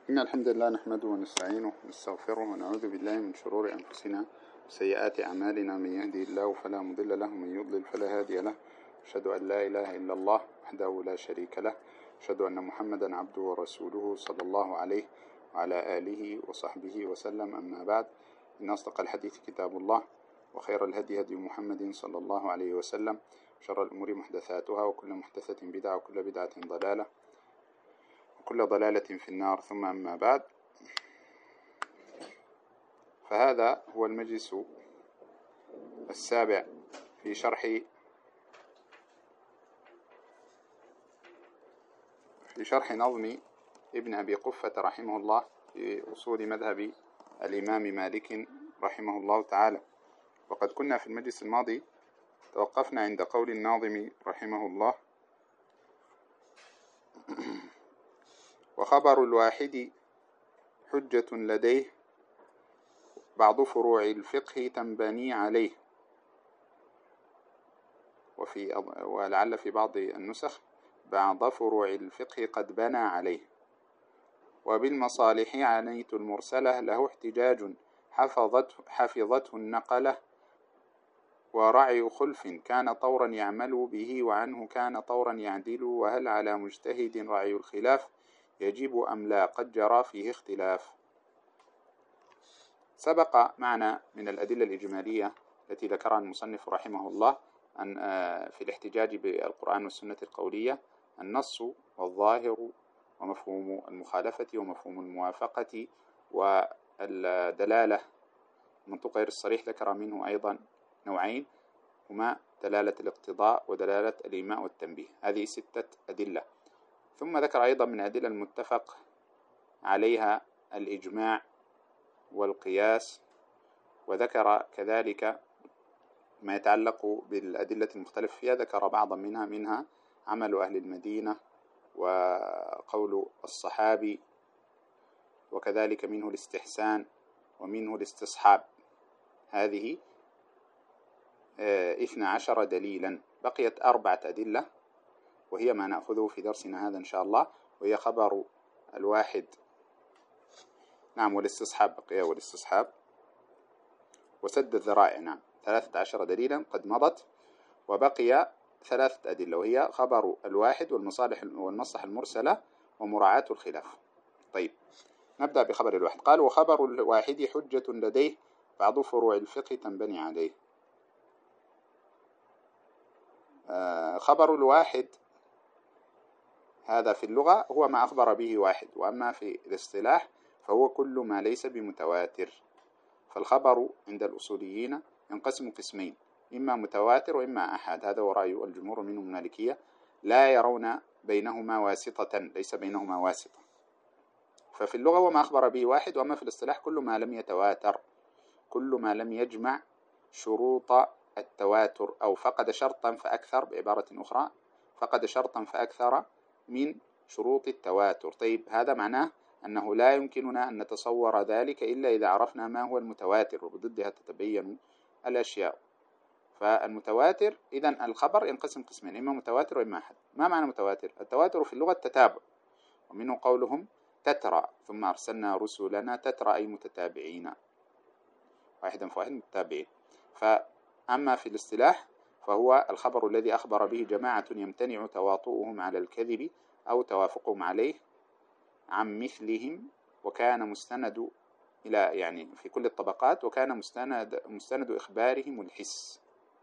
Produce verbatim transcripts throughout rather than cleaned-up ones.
إن الحمد لله نحمده ونستعينه ونستغفره ونعوذ بالله من شرور أنفسنا وسيئات أعمالنا. من يهدي الله فلا مضل له ومن يضلل فلا هادي له. أشهد أن لا إله إلا الله وحده لا شريك له. أشهد أن محمدا عبده ورسوله صلى الله عليه وعلى آله وصحبه وسلم. أما بعد، إن أصدق الحديث كتاب الله، وخير الهدي هدي محمد صلى الله عليه وسلم، شر الأمور محدثاتها، وكل محدثة بدعة، وكل بدعة ضلالة، وكل ضلالة في النار. ثم أما بعد، فهذا هو المجلس السابع في شرح في شرح نظم ابن أبي قفة رحمه الله في أصول مذهب الإمام مالك رحمه الله تعالى. وقد كنا في المجلس الماضي توقفنا عند قول الناظم رحمه الله: وخبر الواحد حجة لديه، بعض فروع الفقه تنبني عليه. وفي ولعل في بعض النسخ: بعض فروع الفقه قد بنى عليه. وبالمصالح عنيت المرسلة، له احتجاج حفظته, حفظته النقلة. ورعي خلف كان طورا يعمل به، وعنه كان طورا يعدل. وهل على مجتهد رعي الخلاف، يجب أم لا، قد جرى فيه اختلاف. سبق معنا من الأدلة الإجمالية التي ذكرها المصنف رحمه الله أن في الاحتجاج بالقرآن والسنة القولية النص والظاهر ومفهوم المخالفة ومفهوم الموافقة والدلالة. منطق غير الصريح ذكر منه أيضا نوعين، هما دلالة الاقتضاء ودلالة الإيماء والتنبيه. هذه ستة أدلة. ثم ذكر أيضا من أدلة المتفق عليها الإجماع والقياس. وذكر كذلك ما يتعلق بالأدلة المختلف فيها، ذكر بعضا منها منها عمل أهل المدينة وقول الصحابي، وكذلك منه الاستحسان ومنه الاستصحاب. هذه اثنى عشر دليلا. بقيت أربعة أدلة، وهي ما نأخذه في درسنا هذا إن شاء الله، وهي خبر الواحد، نعم، والاستصحاب، بقي والاستصحاب وسد الذرائع. نعم، ثلاثة عشر دليلا قد مضت، وبقي ثلاثة أدلة، وهي خبر الواحد والمصالح والمصلحة المرسلة ومراعاة الخلاف. طيب، نبدأ بخبر الواحد. قال: وخبر الواحد حجة لديه، بعض فروع الفقه تنبني عليه. آه خبر الواحد هذا في اللغة هو ما أخبر به واحد، وأما في الاصطلاح فهو كل ما ليس بمتواتر. فالخبر عند الأصوليين ينقسم قسمين: إما متواتر وإما أحاد. هذا هو رأي الجمهور منهم المالكية، لا يرون بينهما واسطة، ليس بينهما واسطة. ففي اللغة وما أخبر به واحد، وأما في الاصطلاح كل ما لم يتواتر، كل ما لم يجمع شروط التواتر، أو فقد شرطا فأكثر، بعبارة أخرى فقد شرطا فأكثر من شروط التواتر. طيب، هذا معناه أنه لا يمكننا أن نتصور ذلك إلا إذا عرفنا ما هو المتواتر، وبضدها تتبين الأشياء. فالمتواتر، إذن الخبر ينقسم قسمين: إما متواتر وإما أحد. ما معنى متواتر؟ التواتر في اللغة التتابع، ومنه قولهم تترى ثم أرسلنا رسلنا تترى، أي متتابعين، واحدا فواحد متتابعين. فأما في الاصطلاح فهو الخبر الذي أخبر به جماعة يمتنع تواطؤهم على الكذب أو توافقهم عليه عن مثلهم، وكان مستند إلى يعني في كل الطبقات، وكان مستند مستند إخبارهم الحس.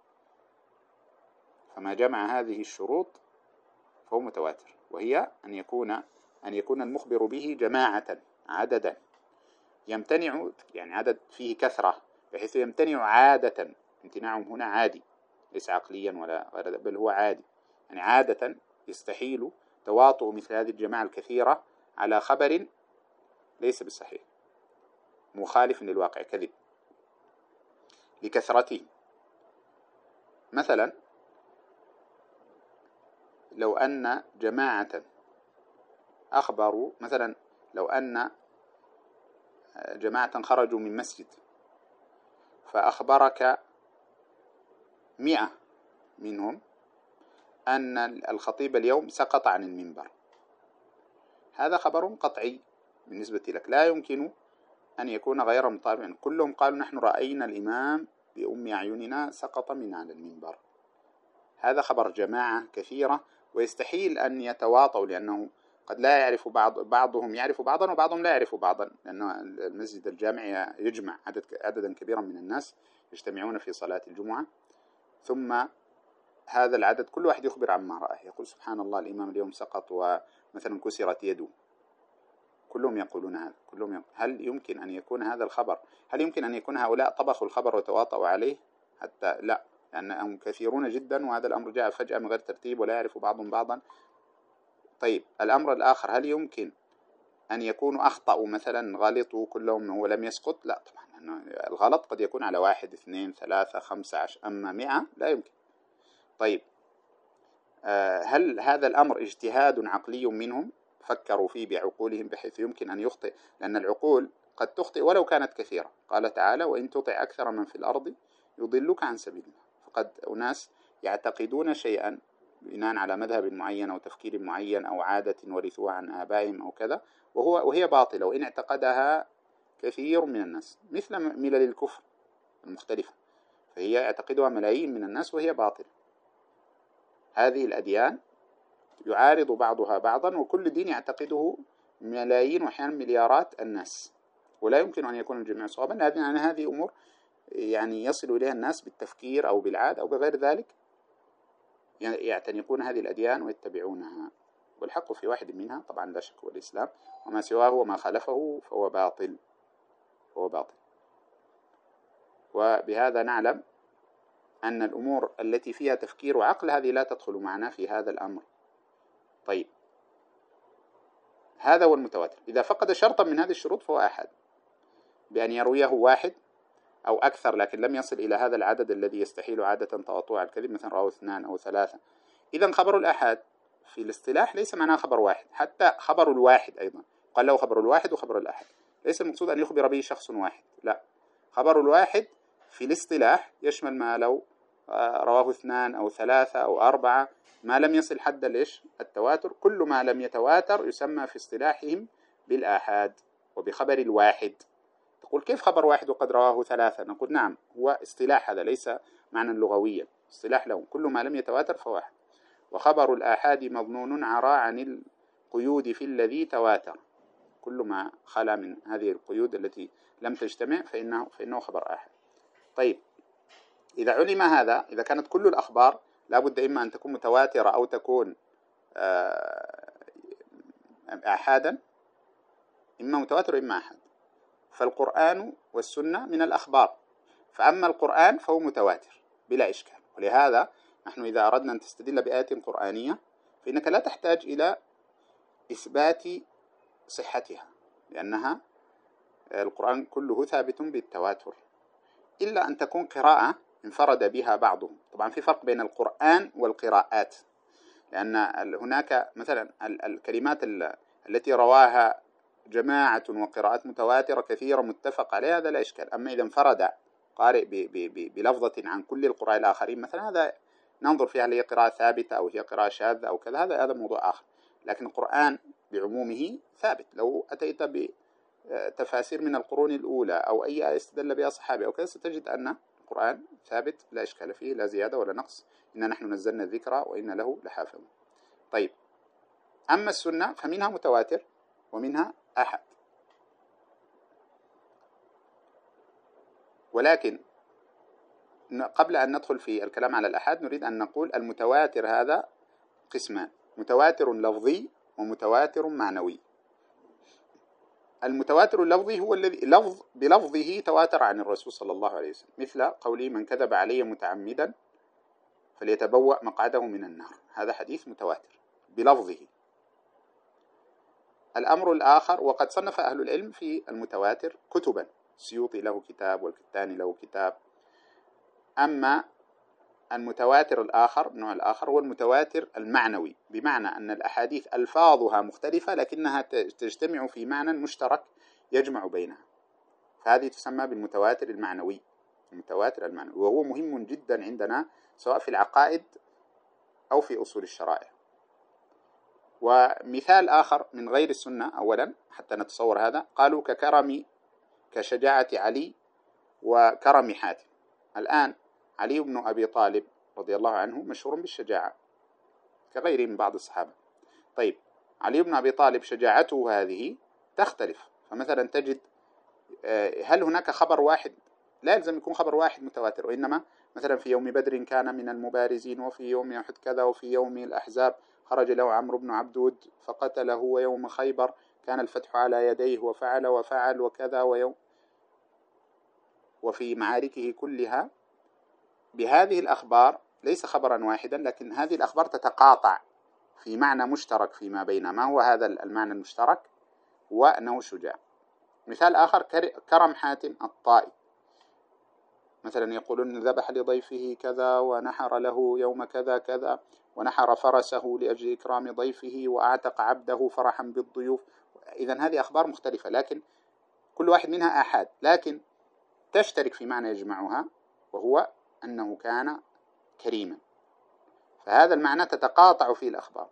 فما جمع هذه الشروط فهو متواتر، وهي أن يكون أن يكون المخبر به جماعة، عددا، يمتنع يعني عدد فيه كثرة، بحيث يمتنع عادة. امتناعهم هنا عادي، ليس عقليا ولا غير، بل هو عادي، يعني عادة يستحيل تواطؤ مثل هذه الجماعة الكثيرة على خبر ليس بالصحيح، مخالف للواقع، كذب لكثرته. مثلا لو أن جماعة أخبروا، مثلا لو أن جماعة خرجوا من مسجد فأخبرك مئة منهم أن الخطيب اليوم سقط عن المنبر، هذا خبر قطعي بالنسبة لك لا يمكن أن يكون غير مطابق. كلهم قالوا نحن رأينا الإمام بأم أعيننا سقط من على المنبر. هذا خبر جماعة كثيرة، ويستحيل أن يتواطوا، لأنه قد لا يعرف بعض بعضهم يعرف بعضا وبعضهم لا يعرف بعضا، لأن المسجد الجامع يجمع عدد عددا كبيرا من الناس يجتمعون في صلاة الجمعة، ثم هذا العدد كل واحد يخبر عما رأى، يقول سبحان الله الإمام اليوم سقط ومثلا كسرت يده. كلهم يقولون هذا، كلهم يقول. هل يمكن أن يكون هذا الخبر، هل يمكن أن يكون هؤلاء طبخوا الخبر وتواطؤوا عليه؟ حتى لا، لأنهم كثيرون جدا، وهذا الأمر جاء فجأة من غير ترتيب ولا يعرف بعضهم بعضا. طيب الأمر الآخر، هل يمكن أن يكونوا أخطأوا مثلا، غلطوا كلهم ولم يسقط؟ لا طبعا، الغلط قد يكون على واحد اثنين ثلاثة خمسة عشر، أما مئة لا يمكن. طيب هل هذا الأمر اجتهاد عقلي منهم فكروا فيه بعقولهم بحيث يمكن أن يخطئ؟ لأن العقول قد تخطئ ولو كانت كثيرة. قال تعالى وإن تطع أكثر من في الأرض يضلوك عن سبيل الله. فقد أناس يعتقدون شيئا بناء على مذهب معين أو تفكير معين أو عادة ورثوها عن آبائهم أو كذا، وهو وهي باطلة، وإن اعتقدها كثير من الناس مثل ملل الكفر المختلفة، فهي يعتقدها ملايين من الناس وهي باطلة. هذه الأديان يعارض بعضها بعضا، وكل دين يعتقده ملايين وأحيانا مليارات الناس، ولا يمكن أن يكون الجميع صوابا، لأن هذه أمور يعني يصل إليها الناس بالتفكير أو بالعادة أو بغير ذلك، يعتنقون هذه الأديان ويتبعونها، والحق في واحد منها طبعا لا شك هو الإسلام، وما سواه وما خالفه فهو باطل، هو باطل. وبهذا نعلم أن الأمور التي فيها تفكير وعقل هذه لا تدخل معنا في هذا الأمر. طيب هذا هو المتواتر. إذا فقد شرطا من هذه الشروط فهو أحد، بأن يرويه واحد أو أكثر لكن لم يصل إلى هذا العدد الذي يستحيل عادة تواطؤ على الكذب، مثلا رواه اثنان أو ثلاثة. إذن خبر الأحد في الاصطلاح ليس معناه خبر واحد، حتى خبر الواحد أيضا قال له خبر الواحد وخبر الأحد، ليس المقصود أن يخبر به شخص واحد، لا، خبر الواحد في الاصطلاح يشمل ما لو رواه اثنان أو ثلاثة أو أربعة، ما لم يصل حد ليش التواتر. كل ما لم يتواتر يسمى في اصطلاحهم بالآحاد وبخبر الواحد. تقول كيف خبر واحد وقد رواه ثلاثة؟ نقول نعم، هو اصطلاح، هذا ليس معنى لغويا، اصطلاح لهم، كل ما لم يتواتر فواحد. وخبر الآحاد مظنون عرى عن القيود في الذي تواتر، كل ما خلا من هذه القيود التي لم تجتمع فإنه, فإنه خبر آحاد. طيب إذا علم هذا، إذا كانت كل الأخبار لابد إما أن تكون متواترة أو تكون آحادا، إما متواتر إما آحاد، فالقرآن والسنة من الأخبار، فأما القرآن فهو متواتر بلا إشكال. ولهذا نحن إذا أردنا أن تستدل بآية قرآنية فإنك لا تحتاج إلى إثبات صحتها، لأنها القرآن كله ثابت بالتواتر، إلا أن تكون قراءة انفرد بها بعضهم. طبعا في فرق بين القرآن والقراءات، لأن هناك مثلا الكلمات التي رواها جماعة وقراءات متواترة كثيرة متفق عليها هذا لا إشكال. أما إذا انفرد قارئ بلفظة عن كل القراء الآخرين مثلا، هذا ننظر فيها هل هي قراءة ثابتة أو هي قراءة شاذة أو كذا، هذا هذا موضوع آخر. لكن القرآن بعمومه ثابت. لو أتيت بتفاسير من القرون الأولى أو أي آية استدل بها صحابي أو كذا ستجد أن القرآن ثابت لا إشكال فيه، لا زيادة ولا نقص، إن نحن نزلنا الذكر وإن له لحافظ. طيب أما السنة فمنها متواتر ومنها أحد. ولكن قبل أن ندخل في الكلام على الأحاد نريد أن نقول المتواتر هذا قسمان: متواتر لفظي ومتواتر معنوي. المتواتر اللفظي هو الذي لفظ بلفظه تواتر عن الرسول صلى الله عليه وسلم، مثل قوله من كذب علي متعمدا فليتبوأ مقعده من النار، هذا حديث متواتر بلفظه. الأمر الآخر، وقد صنف أهل العلم في المتواتر كتبا، السيوطي له كتاب والكتاني له كتاب. أما المتواتر الآخر، النوع الآخر هو المتواتر المعنوي، بمعنى أن الأحاديث ألفاظها مختلفة لكنها تجتمع في معنى مشترك يجمع بينها، فهذه تسمى بالمتواتر المعنوي، المتواتر المعنوي، وهو مهم جدا عندنا سواء في العقائد أو في أصول الشرائع. ومثال آخر من غير السنة أولا حتى نتصور هذا، قالوا ككرم كشجاعة علي وكرم حاتم. الآن علي بن أبي طالب رضي الله عنه مشهور بالشجاعة كغيره من بعض الصحابة. طيب علي بن أبي طالب شجاعته هذه تختلف، فمثلا تجد هل هناك خبر واحد؟ لا يلزم يكون خبر واحد متواتر، وإنما مثلا في يوم بدر كان من المبارزين، وفي يوم أحد كذا، وفي يوم الأحزاب خرج له عمرو بن عبدود فقتله، ويوم خيبر كان الفتح على يديه وفعل وفعل وكذا، ويوم وفي معاركه كلها. بهذه الأخبار ليس خبرا واحدا، لكن هذه الأخبار تتقاطع في معنى مشترك فيما بين. ما هو هذا المعنى المشترك؟ هو أنه شجاع. مثال آخر كرم حاتم الطائي، مثلا يقولون ذبح لضيفه كذا، ونحر له يوم كذا كذا، ونحر فرسه لأجل إكرام ضيفه، وأعتق عبده فرحا بالضيوف. إذن هذه أخبار مختلفة، لكن كل واحد منها آحاد، لكن تشترك في معنى يجمعها، وهو أنه كان كريما. فهذا المعنى تتقاطع فيه الأخبار،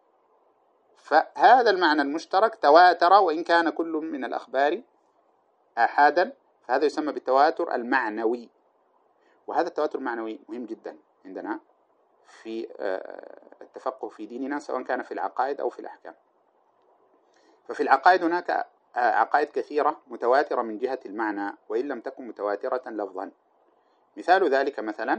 فهذا المعنى المشترك تواتر، وإن كان كل من الأخبار آحادا، فهذا يسمى بالتواتر المعنوي. وهذا التواتر المعنوي مهم جدا عندنا في التفقه في ديننا، سواء كان في العقائد أو في الأحكام. ففي العقائد هناك عقائد كثيرة متواترة من جهة المعنى، وإن لم تكن متواترة لفظا. مثال ذلك مثلا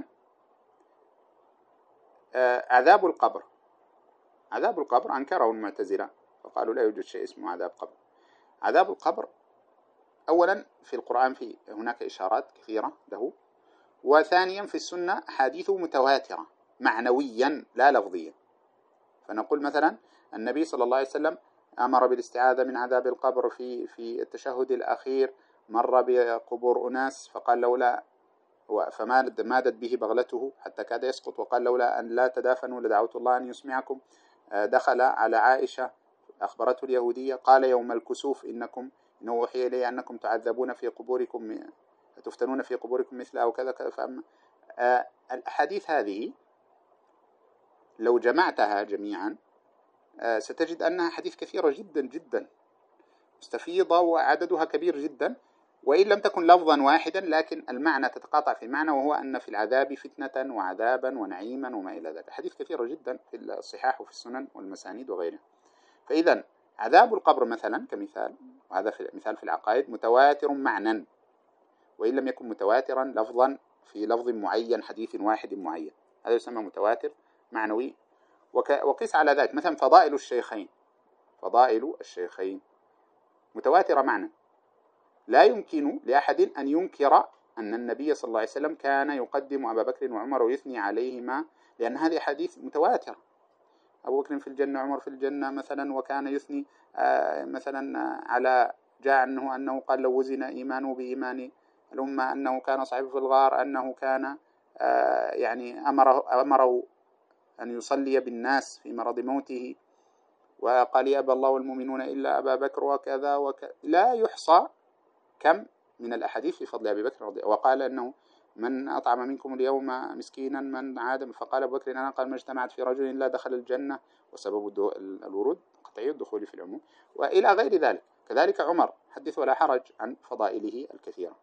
عذاب القبر. عذاب القبر أنكره المعتزلة، فقالوا لا يوجد شيء اسمه عذاب قبر. عذاب القبر أولا في القرآن في هناك إشارات كثيرة له، وثانيا في السنة حديثه متواترة معنويا لا لفظيا. فنقول مثلا النبي صلى الله عليه وسلم أمر بالاستعاذة من عذاب القبر في في التشهد الأخير، مر بقبور أناس فقال لولا فمادت به بغلته حتى كاد يسقط، وقال لولا أن لا تدافنوا لدعوت الله أن يسمعكم. دخل على عائشة أخبرته اليهودية، قال يوم الكسوف إنكم إنه وحي إلي أنكم تعذبون في قبوركم، تفتنون في قبوركم مثل أو كذا كذا. فأما آه الأحاديث هذه لو جمعتها جميعا آه ستجد أنها حديث كثيرة جدا جدا مستفيضة، وعددها كبير جدا، وإن لم تكن لفظا واحدا لكن المعنى تتقاطع في المعنى، وهو أن في العذاب فتنة وعذابا ونعيما وما إلى ذلك. حديث كثيرة جدا في الصحاح وفي السنن والمسانيد وغيرها. فإذا عذاب القبر مثلا كمثال، وهذا في مثال في العقائد، متواتر معنى، وإن لم يكن متواترا لفظا في لفظ معين حديث واحد معين، هذا يسمى متواتر معنوي. وقيس على ذلك مثلا فضائل الشيخين. فضائل الشيخين متواترة معنى، لا يمكن لأحد أن ينكر أن النبي صلى الله عليه وسلم كان يقدم أبا بكر وعمر ويثني عليهما، لأن هذه حديث متواتر. أبو بكر في الجنة، عمر في الجنة مثلا، وكان يثني آه مثلا على جاء عنه أنه قال لو وزن إيمانه بإيمان الأمة أنه كان صعب في الغار، أنه كان آه يعني أمره, أمره أن يصلي بالناس في مرض موته، وقال يأبى الله والمؤمنون إلا أبا بكر وكذا وكذا. لا يحصى كم من الأحاديث في فضل أبي بكر رضي الله. وقال أنه من أطعم منكم اليوم مسكينا من عاد، فقال أبو بكر أنا قال ما اجتمعت في رجل لا دخل الجنة، وسبب الورود قطعي الدخول في العموم، وإلى غير ذلك. كذلك عمر حدث ولا حرج عن فضائله الكثيرة.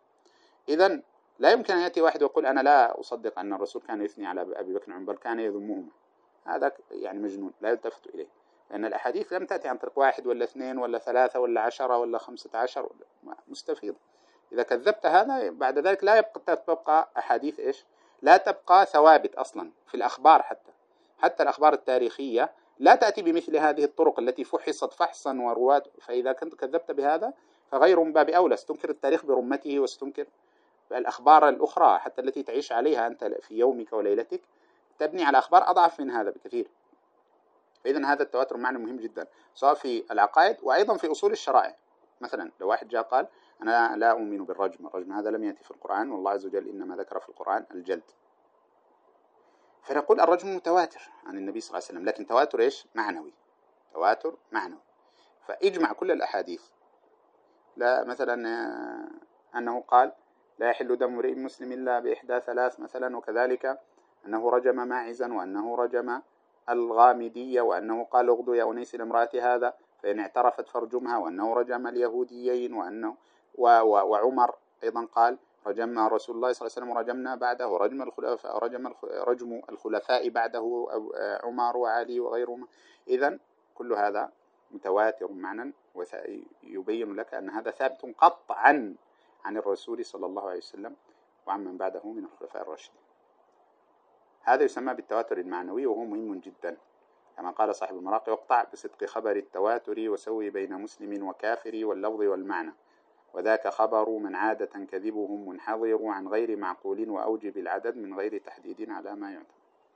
إذن لا يمكن أن يأتي واحد ويقول أنا لا أصدق أن الرسول كان يثني على أبي بكر وعمر بل كان يذمهما. هذا يعني مجنون لا يلتفت إليه، لأن الأحاديث لم تأتي عن طريق واحد ولا اثنين ولا ثلاثة ولا عشرة ولا خمسة عشر، مستفيض. إذا كذبت هذا بعد ذلك لا يبقى تبقى أحاديث إيش؟ لا تبقى ثوابت أصلا في الأخبار. حتى حتى الأخبار التاريخية لا تأتي بمثل هذه الطرق التي فحصت فحصا ورواة. فإذا كنت كذبت بهذا فغير من باب أولى، ستنكر التاريخ برمته، وستنكر الأخبار الأخرى حتى التي تعيش عليها أنت في يومك وليلتك، تبني على أخبار أضعف من هذا بكثير. فإذا هذا التواتر معنى مهم جدا، سواء في العقائد وأيضا في أصول الشرائع. مثلا لو واحد جاء قال أنا لا أؤمن بالرجم، الرجم هذا لم يأتي في القرآن، والله عز وجل إنما ذكر في القرآن الجلد، فنقول الرجم متواتر عن النبي صلى الله عليه وسلم، لكن تواتر إيش؟ معنوي، تواتر معنوي. فإجمع كل الأحاديث، لا مثلا أنه قال لا يحل دم امرئ مسلم إلا بإحدى ثلاث مثلا، وكذلك أنه رجم ماعزا، وأنه رجم الغامدية، وأنه قال اغدو يا أنيس لامرأة هذا فإن اعترفت فارجمها، وأنه رجم اليهوديين، وأنه و و وعمر أيضا قال رجم رسول الله صلى الله عليه وسلم ورجمنا بعده، ورجم الخلفاء رجم رجم الخلفاء بعده عمر وعلي وغيرهم. إذن كل هذا متواتر معنى، ويبين لك أن هذا ثابت قطعا عن الرسول صلى الله عليه وسلم وعن من بعده من الخلفاء الراشدين. هذا يسمى بالتواتر المعنوي، وهو مهم جدا، كما قال صاحب المراقي: واقطع بصدق خبر التواتر وسوي بين مسلم وكافر واللفظ والمعنى، وذاك خبر من عادة كذبهم منحضر عن غير معقول وأوجب العدد من غير تحديد على ما يعتبر.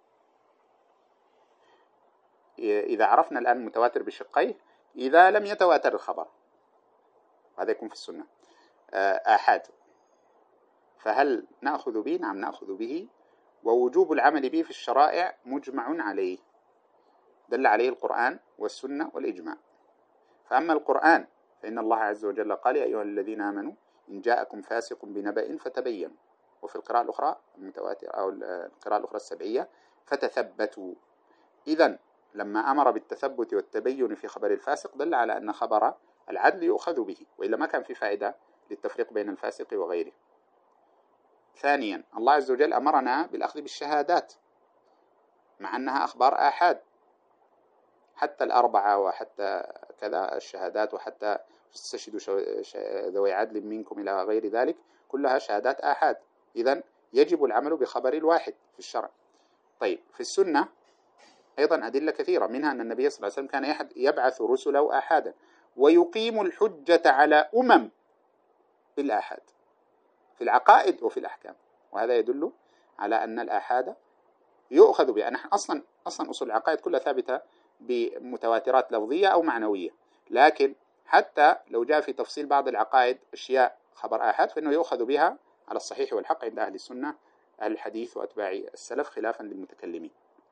إذا عرفنا الآن متواتر بشقيه، إذا لم يتواتر الخبر، هذا يكون في السنة، آحاد، فهل نأخذ به؟ نعم نأخذ به، ووجوب العمل به في الشرائع مجمع عليه، دل عليه القرآن والسنة والإجماع. فأما القرآن فإن الله عز وجل قال: يا أيها الذين آمنوا إن جاءكم فاسق بنبأ فتبينوا، وفي القراءة الأخرى المتواتر أو القراءة الأخرى السبعية فتثبتوا. إذن لما أمر بالتثبت والتبين في خبر الفاسق دل على أن خبر العدل يؤخذ به، وإلا ما كان في فائدة للتفريق بين الفاسق وغيره. ثانيا، الله عز وجل أمرنا بالأخذ بالشهادات مع أنها أخبار آحاد، حتى الأربعة وحتى كذا الشهادات، وحتى استشهدوا ذوي عدل منكم إلى غير ذلك، كلها شهادات آحاد. إذن يجب العمل بخبر الواحد في الشرع. طيب، في السنة أيضا أدلة كثيرة، منها أن النبي صلى الله عليه وسلم كان يبعث رسله آحادا ويقيم الحجة على أمم بالآحاد في العقائد وفي الأحكام، وهذا يدل على أن الآحاد يؤخذ بها. نحن أصلا أصلا أصول العقائد كلها ثابتة بمتواترات لفظية أو معنوية، لكن حتى لو جاء في تفصيل بعض العقائد أشياء خبر آحاد فإنه يؤخذ بها على الصحيح والحق عند أهل السنة أهل الحديث وأتباع السلف، خلافا للمتكلمين.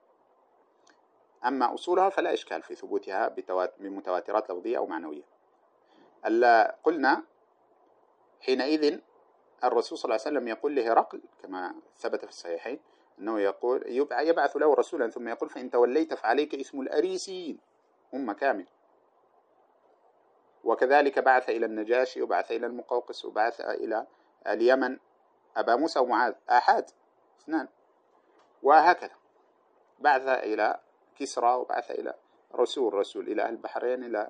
أما أصولها فلا إشكال في ثبوتها بمتواترات لفظية أو معنوية. ألا قلنا حينئذ الرسول صلى الله عليه وسلم يقول لهرقل كما ثبت في الصحيحين أنه يقول يبعث له رسولا ثم يقول: فإن توليت فعليك اسم الأريسيين، أمة كامل. وكذلك بعث إلى النجاشي، وبعث إلى المقوقس، وبعث إلى اليمن أبا موسى ومعاذ، آحاد اثنان. وهكذا بعث إلى كسرى، وبعث إلى رسول رسول إلى أهل البحرين، إلى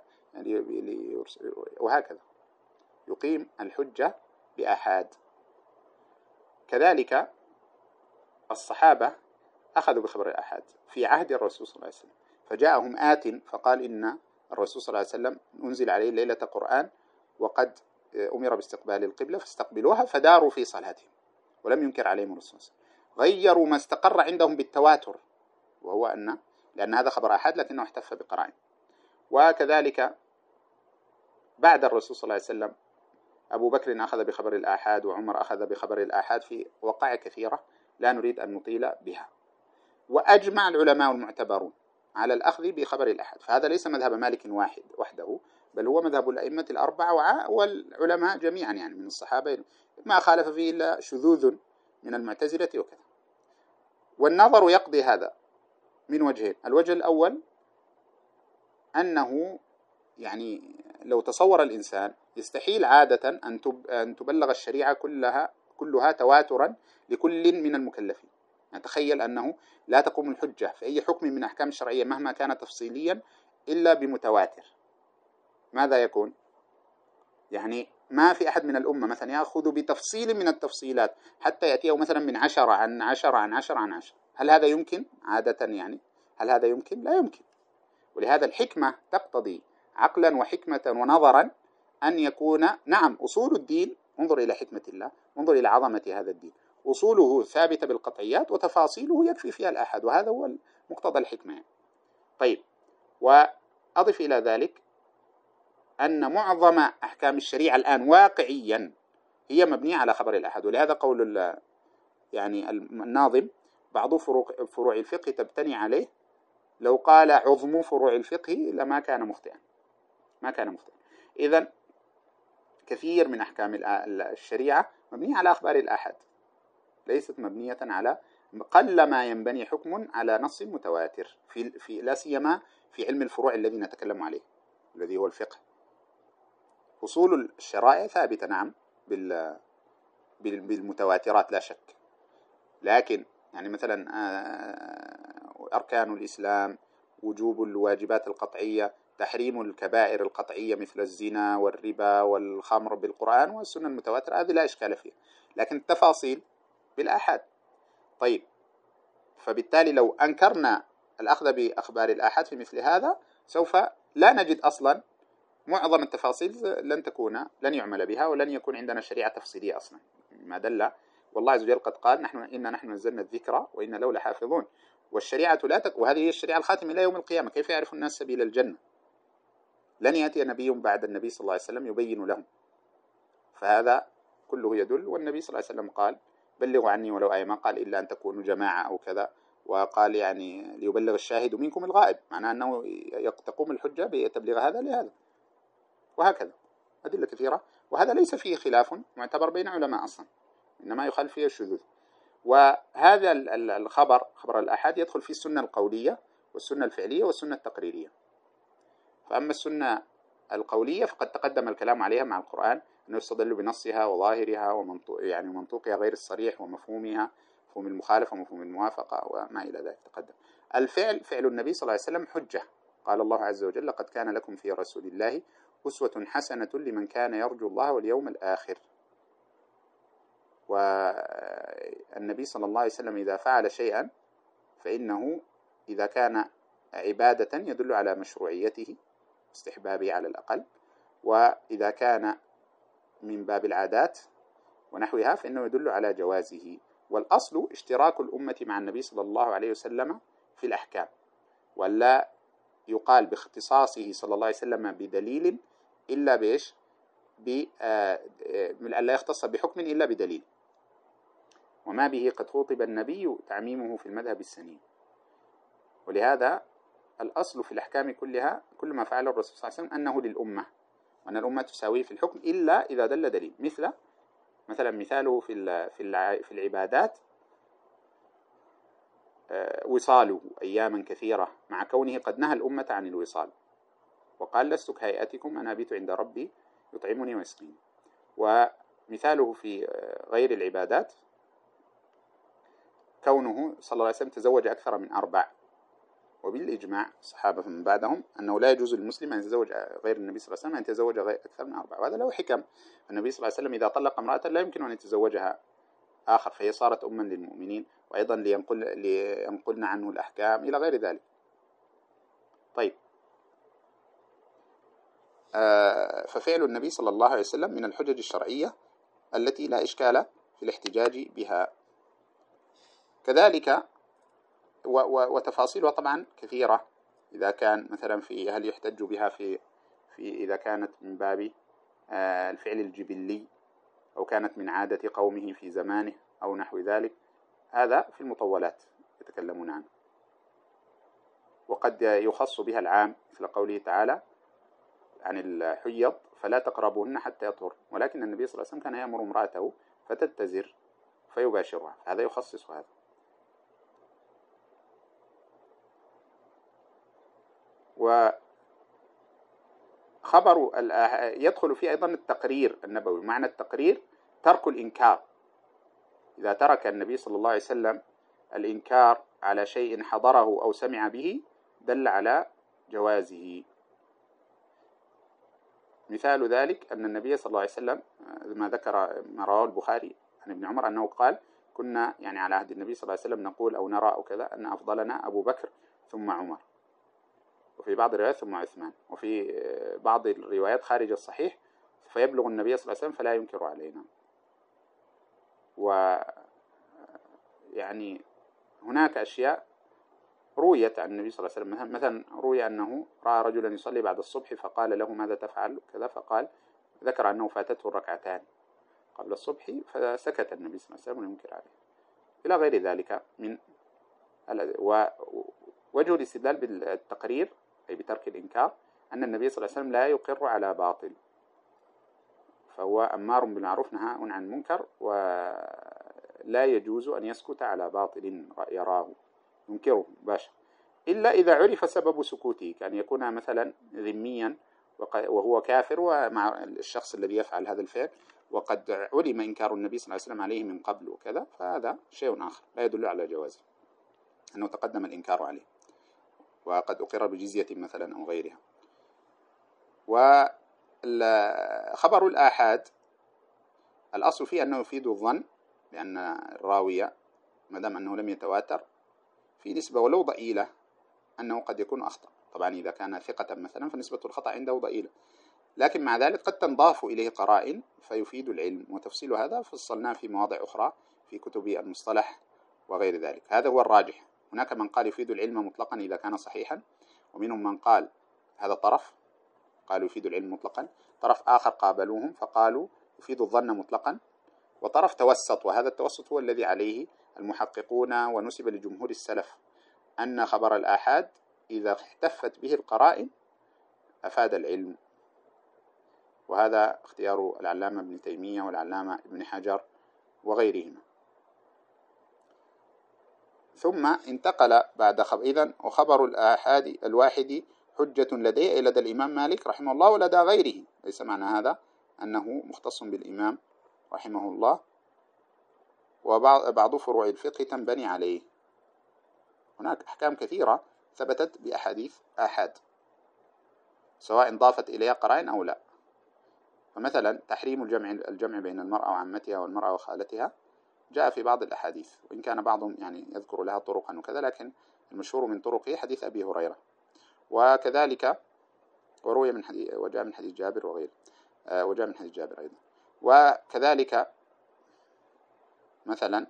وهكذا يقيم الحجة بآحاد. كذلك الصحابة أخذوا بخبر الآحاد في عهد الرسول صلى الله عليه وسلم، فجاءهم آت فقال إن الرسول صلى الله عليه وسلم أنزل عليه ليلة قرآن وقد أمر باستقبال القبلة فاستقبلوها، فداروا في صلاتهم ولم ينكر عليهم الرسول صلى الله عليه وسلم. غيروا ما استقر عندهم بالتواتر، وهو أن لأن هذا خبر آحاد لكنه احتف بقرائن. وكذلك بعد الرسول صلى الله عليه وسلم أبو بكر أخذ بخبر الآحاد، وعمر أخذ بخبر الآحاد في وقائع كثيرة لا نريد أن نطيل بها. وأجمع العلماء المعتبرون على الأخذ بخبر الآحاد، فهذا ليس مذهب مالك واحد وحده، بل هو مذهب الأئمة الأربعة والعلماء جميعا، يعني من الصحابة ما خالف فيه إلا شذوذ من المعتزلة وكذا. والنظر يقضي هذا من وجهين: الوجه الأول أنه يعني لو تصور الإنسان يستحيل عادة أن تبلغ الشريعة كلها كلها تواترا لكل من المكلفين. نتخيل أنه لا تقوم الحجة في أي حكم من أحكام الشرعية مهما كان تفصيليا إلا بمتواتر. ماذا يكون؟ يعني ما في أحد من الأمة مثلا يأخذ بتفصيل من التفصيلات حتى يأتيه مثلا من عشرة عن عشرة عن عشرة عن عشرة. هل هذا يمكن عادة؟ يعني هل هذا يمكن؟ لا يمكن. ولهذا الحكمة تقتضي عقلا وحكمة ونظرا أن يكون نعم أصول الدين، انظر إلى حكمة الله، انظر إلى عظمة هذا الدين، أصوله ثابتة بالقطعيات وتفاصيله يكفي فيها الأحد، وهذا هو مقتضى الحكمة. طيب، وأضف إلى ذلك أن معظم أحكام الشريعة الآن واقعيا هي مبنية على خبر الأحد. ولهذا قول يعني الناظم: بعض فروع, فروع الفقه تبتني عليه، لو قال عظم فروع الفقه لما كان مخطئا، ما كان مخطئا. إذن كثير من أحكام الشريعة مبنية على أخبار الأحد، ليست مبنية على قل ما ينبني حكم على نص متواتر في, في لا سيما في علم الفروع الذي نتكلم عليه الذي هو الفقه. أصول الشرائع ثابتة نعم بالمتواترات لا شك، لكن يعني مثلا أركان الإسلام، وجوب الواجبات القطعية، تحريم الكبائر القطعية مثل الزنا والربا والخمر بالقرآن والسنة المتواترة، هذه لا إشكال فيها، لكن التفاصيل بالآحاد. طيب، فبالتالي لو أنكرنا الأخذ بأخبار الآحاد في مثل هذا سوف لا نجد أصلا معظم التفاصيل لن تكون لن يعمل بها، ولن يكون عندنا شريعة تفصيلية أصلا، ما دل والله عز وجل قد قال نحن إنا نحن نزلنا الذكر وإنا له لحافظون، والشريعة لا تك... وهذه هي الشريعة الخاتمة إلى يوم القيامة. كيف يعرف الناس سبيل الجنة؟ لن يأتي نبي بعد النبي صلى الله عليه وسلم يبين لهم، فهذا كله يدل. والنبي صلى الله عليه وسلم قال بلغوا عني ولو آية، ما قال إلا أن تكونوا جماعة أو كذا، وقال يعني ليبلغ الشاهد منكم الغائب، معناه أنه تقوم الحجة بتبليغ هذا لهذا، وهكذا أدلة كثيرة، وهذا ليس فيه خلاف معتبر بين علماء أصلا، إنما يخالف فيه الشذوذ. وهذا الخبر خبر الآحاد يدخل في السنة القولية والسنة الفعلية والسنة التقريرية. فأما السنة القولية فقد تقدم الكلام عليها مع القرآن، أنه يستدل بنصها وظاهرها ومنطوق يعني منطوقها غير الصريح ومفهومها، مفهوم المخالفة ومفهوم الموافقة وما إلى ذلك تقدم. الفعل فعل النبي صلى الله عليه وسلم حجة، قال الله عز وجل لقد كان لكم في رسول الله أسوة حسنة لمن كان يرجو الله واليوم الآخر. والنبي صلى الله عليه وسلم إذا فعل شيئا فإنه إذا كان عبادة يدل على مشروعيته استحبابه على الأقل، وإذا كان من باب العادات ونحوها فإنه يدل على جوازه. والأصل اشتراك الأمة مع النبي صلى الله عليه وسلم في الأحكام، ولا يقال باختصاصه صلى الله عليه وسلم بدليل إلا بإيش لا يختص بحكم إلا بدليل، وما به قد خطب النبي تعميمه في المذهب السنين. ولهذا الأصل في الأحكام كلها كل ما فعله الرسول صلى الله عليه وسلم أنه للأمة، وأن الأمة تساويه في الحكم إلا إذا دل دليل. مثل مثلا مثاله في في في العبادات وصاله أياما كثيرة، مع كونه قد نهى الأمة عن الوصال وقال لست كهيئتكم أنا أبيت عند ربي يطعمني ويسقيني. ومثاله في غير العبادات كونه صلى الله عليه وسلم تزوج أكثر من أربع، وبالإجماع الصحابة من بعدهم أنه لا يجوز للمسلم أن يتزوج غير النبي صلى الله عليه وسلم أن يتزوج غير أكثر من أربع، وهذا له حكم. النبي صلى الله عليه وسلم إذا طلق امرأة لا يمكن أن يتزوجها آخر، فهي صارت أما للمؤمنين، وأيضا لينقل لينقلن عنه الأحكام إلى غير ذلك. طيب، آه ففعل النبي صلى الله عليه وسلم من الحجج الشرعية التي لا إشكال في الاحتجاج بها. كذلك وتفاصيلها طبعا كثيرة، إذا كان مثلا في هل يحتج بها في في إذا كانت من باب الفعل الجبلي أو كانت من عادة قومه في زمانه أو نحو ذلك، هذا في المطولات يتكلمون عنه. وقد يخص بها العام مثل قوله تعالى عن الحيض فلا تقربوهن حتى يطهر، ولكن النبي صلى الله عليه وسلم كان يأمر امرأته فتتزر فيباشرها، هذا يخصص هذا. وخبر يدخل فيه أيضا التقرير النبوي. معنى التقرير ترك الإنكار، إذا ترك النبي صلى الله عليه وسلم الإنكار على شيء حضره أو سمع به دل على جوازه. مثال ذلك أن النبي صلى الله عليه وسلم ما ذكر ما رواه البخاري عن ابن عمر أنه قال كنا يعني على عهد النبي صلى الله عليه وسلم نقول أو نرى أو كذا أن أفضلنا أبو بكر ثم عمر، وفي بعض الروايات ثم عثمان، وفي بعض الروايات خارج الصحيح فيبلغ النبي صلى الله عليه وسلم فلا ينكر علينا. ويعني هناك أشياء رويت عن النبي صلى الله عليه وسلم، مثلا روي أنه رأى رجلا يصلي بعد الصبح فقال له ماذا تفعل كذا، فقال ذكر أنه فاتته الركعتان قبل الصبح فسكت النبي صلى الله عليه وسلم وينكر عليه إلى غير ذلك من. ووجه الاستدلال بالتقرير أي بترك الإنكار أن النبي صلى الله عليه وسلم لا يقر على باطل، فهو أمار بالمعروف نهى عن المنكر، لا يجوز أن يسكت على باطل يراه ينكره مباشرة، إلا إذا عرف سبب سكوته، كان يكون مثلا ذميا وهو كافر ومع الشخص الذي يفعل هذا الفعل، وقد علم إنكار النبي صلى الله عليه وسلم عليه من قبل وكذا، فهذا شيء آخر لا يدل على جوازه، أنه تقدم الإنكار عليه وقد أقر بجزية مثلا أو غيرها. وخبر الآحاد الأصل فيه أنه يفيد الظن، لأن الراوية ما دام أنه لم يتواتر في نسبة ولو ضئيلة أنه قد يكون أخطأ. طبعا إذا كان ثقة مثلا فنسبة الخطأ عنده ضئيلة، لكن مع ذلك قد تنضاف إليه قرائن فيفيد العلم، وتفصيل هذا فصلناه في مواضع أخرى في كتب المصطلح وغير ذلك. هذا هو الراجح. هناك من قال يفيد العلم مطلقا إذا كان صحيحا، ومنهم من قال هذا طرف قالوا يفيد العلم مطلقا، طرف آخر قابلوهم فقالوا يفيد الظن مطلقا، وطرف توسط، وهذا التوسط هو الذي عليه المحققون ونسب لجمهور السلف، أن خبر الآحاد إذا احتفت به القرائن أفاد العلم. وهذا اختيار العلامة ابن تيمية والعلامة ابن حجر وغيرهما. ثم انتقل بعد خبر إذن وخبر الآحاد الواحد حجة لديه لدى الإمام مالك رحمه الله ولدى غيره، ليس معنى هذا أنه مختص بالإمام رحمه الله، وبعض فروع الفقه تنبني عليه. هناك أحكام كثيرة ثبتت بأحاديث آحاد سواء ضافت إليها قرائن أو لا. فمثلا تحريم الجمع الجمع بين المرأة وعمتها والمرأة وخالتها جاء في بعض الأحاديث، وإن كان بعضهم يعني يذكر لها طرقا وكذا، لكن المشهور من طرقه حديث أبي هريرة، وكذلك وروي من حديث وجاء من حديث جابر وغيره، آه وجاء من حديث جابر أيضا. وكذلك مثلا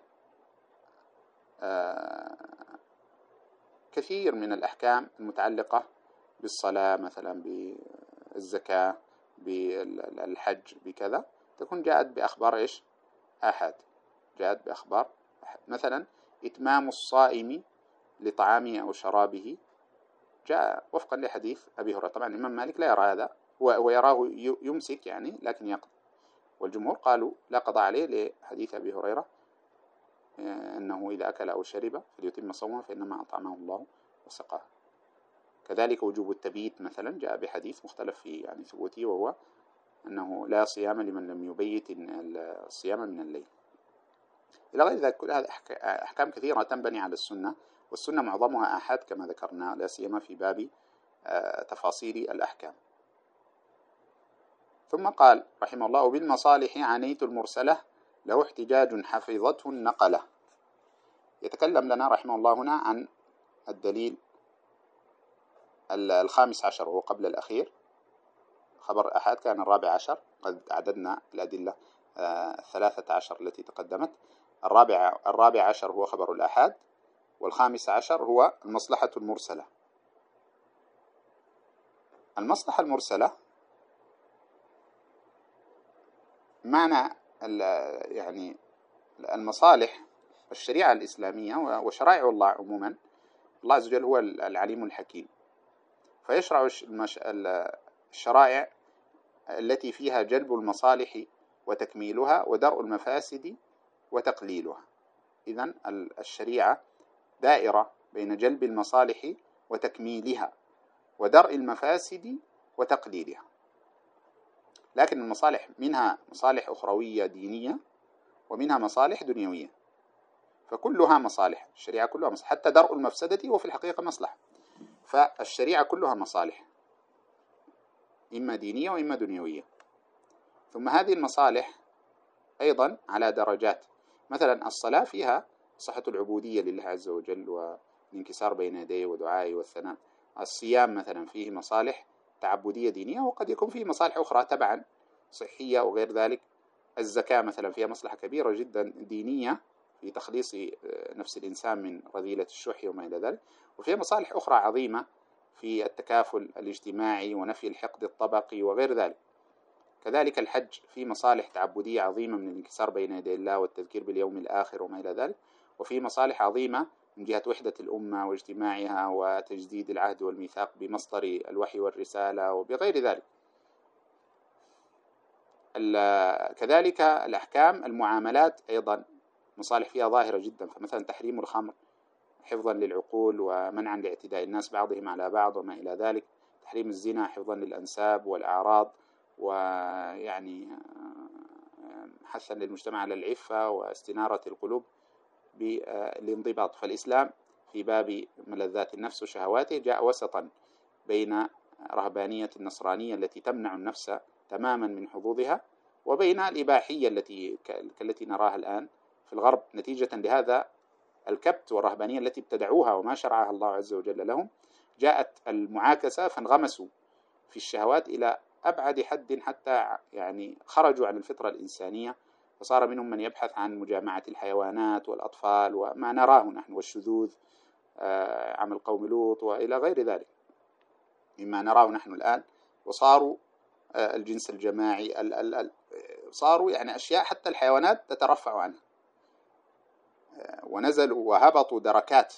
آه كثير من الأحكام المتعلقة بالصلاة مثلا بالزكاة بالحج بكذا تكون جاءت بأخبار إيش؟ آحاد، جاءت بأخبار آحاد. مثلا إتمام الصائم لطعامه أو شرابه جاء وفقا لحديث أبي هريرة. طبعا الإمام مالك لا يرى هذا ويراه يمسك يعني لكن يقضي، والجمهور قالوا لا قضاء عليه لحديث أبي هريرة أنه إذا أكل أو شرب فليتم صومه فإنما أطعمه الله وسقاه. كذلك وجوب التبييت مثلا جاء بحديث مختلف في يعني ثبوته، وهو أنه لا صيام لمن لم يبيت الصيام من الليل إلى غير ذلك. كل هذه أحكام كثيرة تنبني على السنة، والسنة معظمها آحاد كما ذكرنا، لا سيما في باب تفاصيل الأحكام. ثم قال رحمه الله: وبالمصالح عنيت المرسلة له احتجاج حفظته النقلة. يتكلم لنا رحمه الله هنا عن الدليل الخامس عشر وهو قبل الأخير. خبر أحد كان الرابع عشر، قد عددنا الأدلة الثلاثة عشر التي تقدمت. الرابع الرابع عشر هو خبر الأحد، والخامس عشر هو المصلحة المرسلة. المصلحة المرسلة معنى يعني المصالح الشريعة الإسلامية وشرائع الله عموما. الله عز وجل هو العليم الحكيم، فيشرع الشرائع التي فيها جلب المصالح وتكميلها ودرء المفاسد وتقليلها. إذن الشريعة دائرة بين جلب المصالح وتكميلها ودرء المفاسد وتقليلها. لكن المصالح منها مصالح أخروية دينية ومنها مصالح دنيوية، فكلها مصالح. الشريعة كلها مصالح، حتى درء المفسدة هو في الحقيقة مصلحة. فالشريعة كلها مصالح إما دينية وإما دنيوية. ثم هذه المصالح أيضا على درجات. مثلا الصلاة فيها صحة العبودية لله عز وجل والانكسار بين يديه ودعائه والثناء. الصيام مثلا فيه مصالح تعبدية دينية، وقد يكون فيه مصالح أخرى تبعا صحية وغير ذلك. الزكاة مثلا فيها مصلحة كبيرة جدا دينية في تخليص نفس الإنسان من رذيلة الشح وما إلى ذلك، وفيها مصالح أخرى عظيمة في التكافل الاجتماعي ونفي الحقد الطبقي وغير ذلك. كذلك الحج فيه مصالح تعبدية عظيمة من الانكسار بين يدي الله والتذكير باليوم الآخر وما إلى ذلك، وفيه مصالح عظيمة من جهة وحدة الأمة واجتماعها وتجديد العهد والميثاق بمصدر الوحي والرسالة وبغير ذلك. كذلك الأحكام المعاملات أيضا مصالح فيها ظاهرة جدا، فمثلا تحريم الخمر حفظا للعقول ومنعا لاعتداء الناس بعضهم على بعض وما إلى ذلك، تحريم الزنا حفظا للأنساب والأعراض، ويعني حثا للمجتمع على العفة واستنارة القلوب بالانضباط. فالإسلام في باب ملذات النفس وشهواته جاء وسطا بين رهبانية النصرانية التي تمنع النفس تماما من حظوظها، وبين الإباحية التي كالتي نراها الآن في الغرب نتيجة لهذا الكبت والرهبانية التي ابتدعوها وما شرعها الله عز وجل لهم. جاءت المعاكسة فانغمسوا في الشهوات إلى أبعد حد حتى يعني خرجوا عن الفطرة الإنسانية، فصار منهم من يبحث عن مجامعة الحيوانات والأطفال وما نراه نحن والشذوذ، عمل قوم لوط وإلى غير ذلك مما نراه نحن الآن، وصاروا الجنس الجماعي، صاروا يعني أشياء حتى الحيوانات تترفع عنها، ونزلوا وهبطوا دركات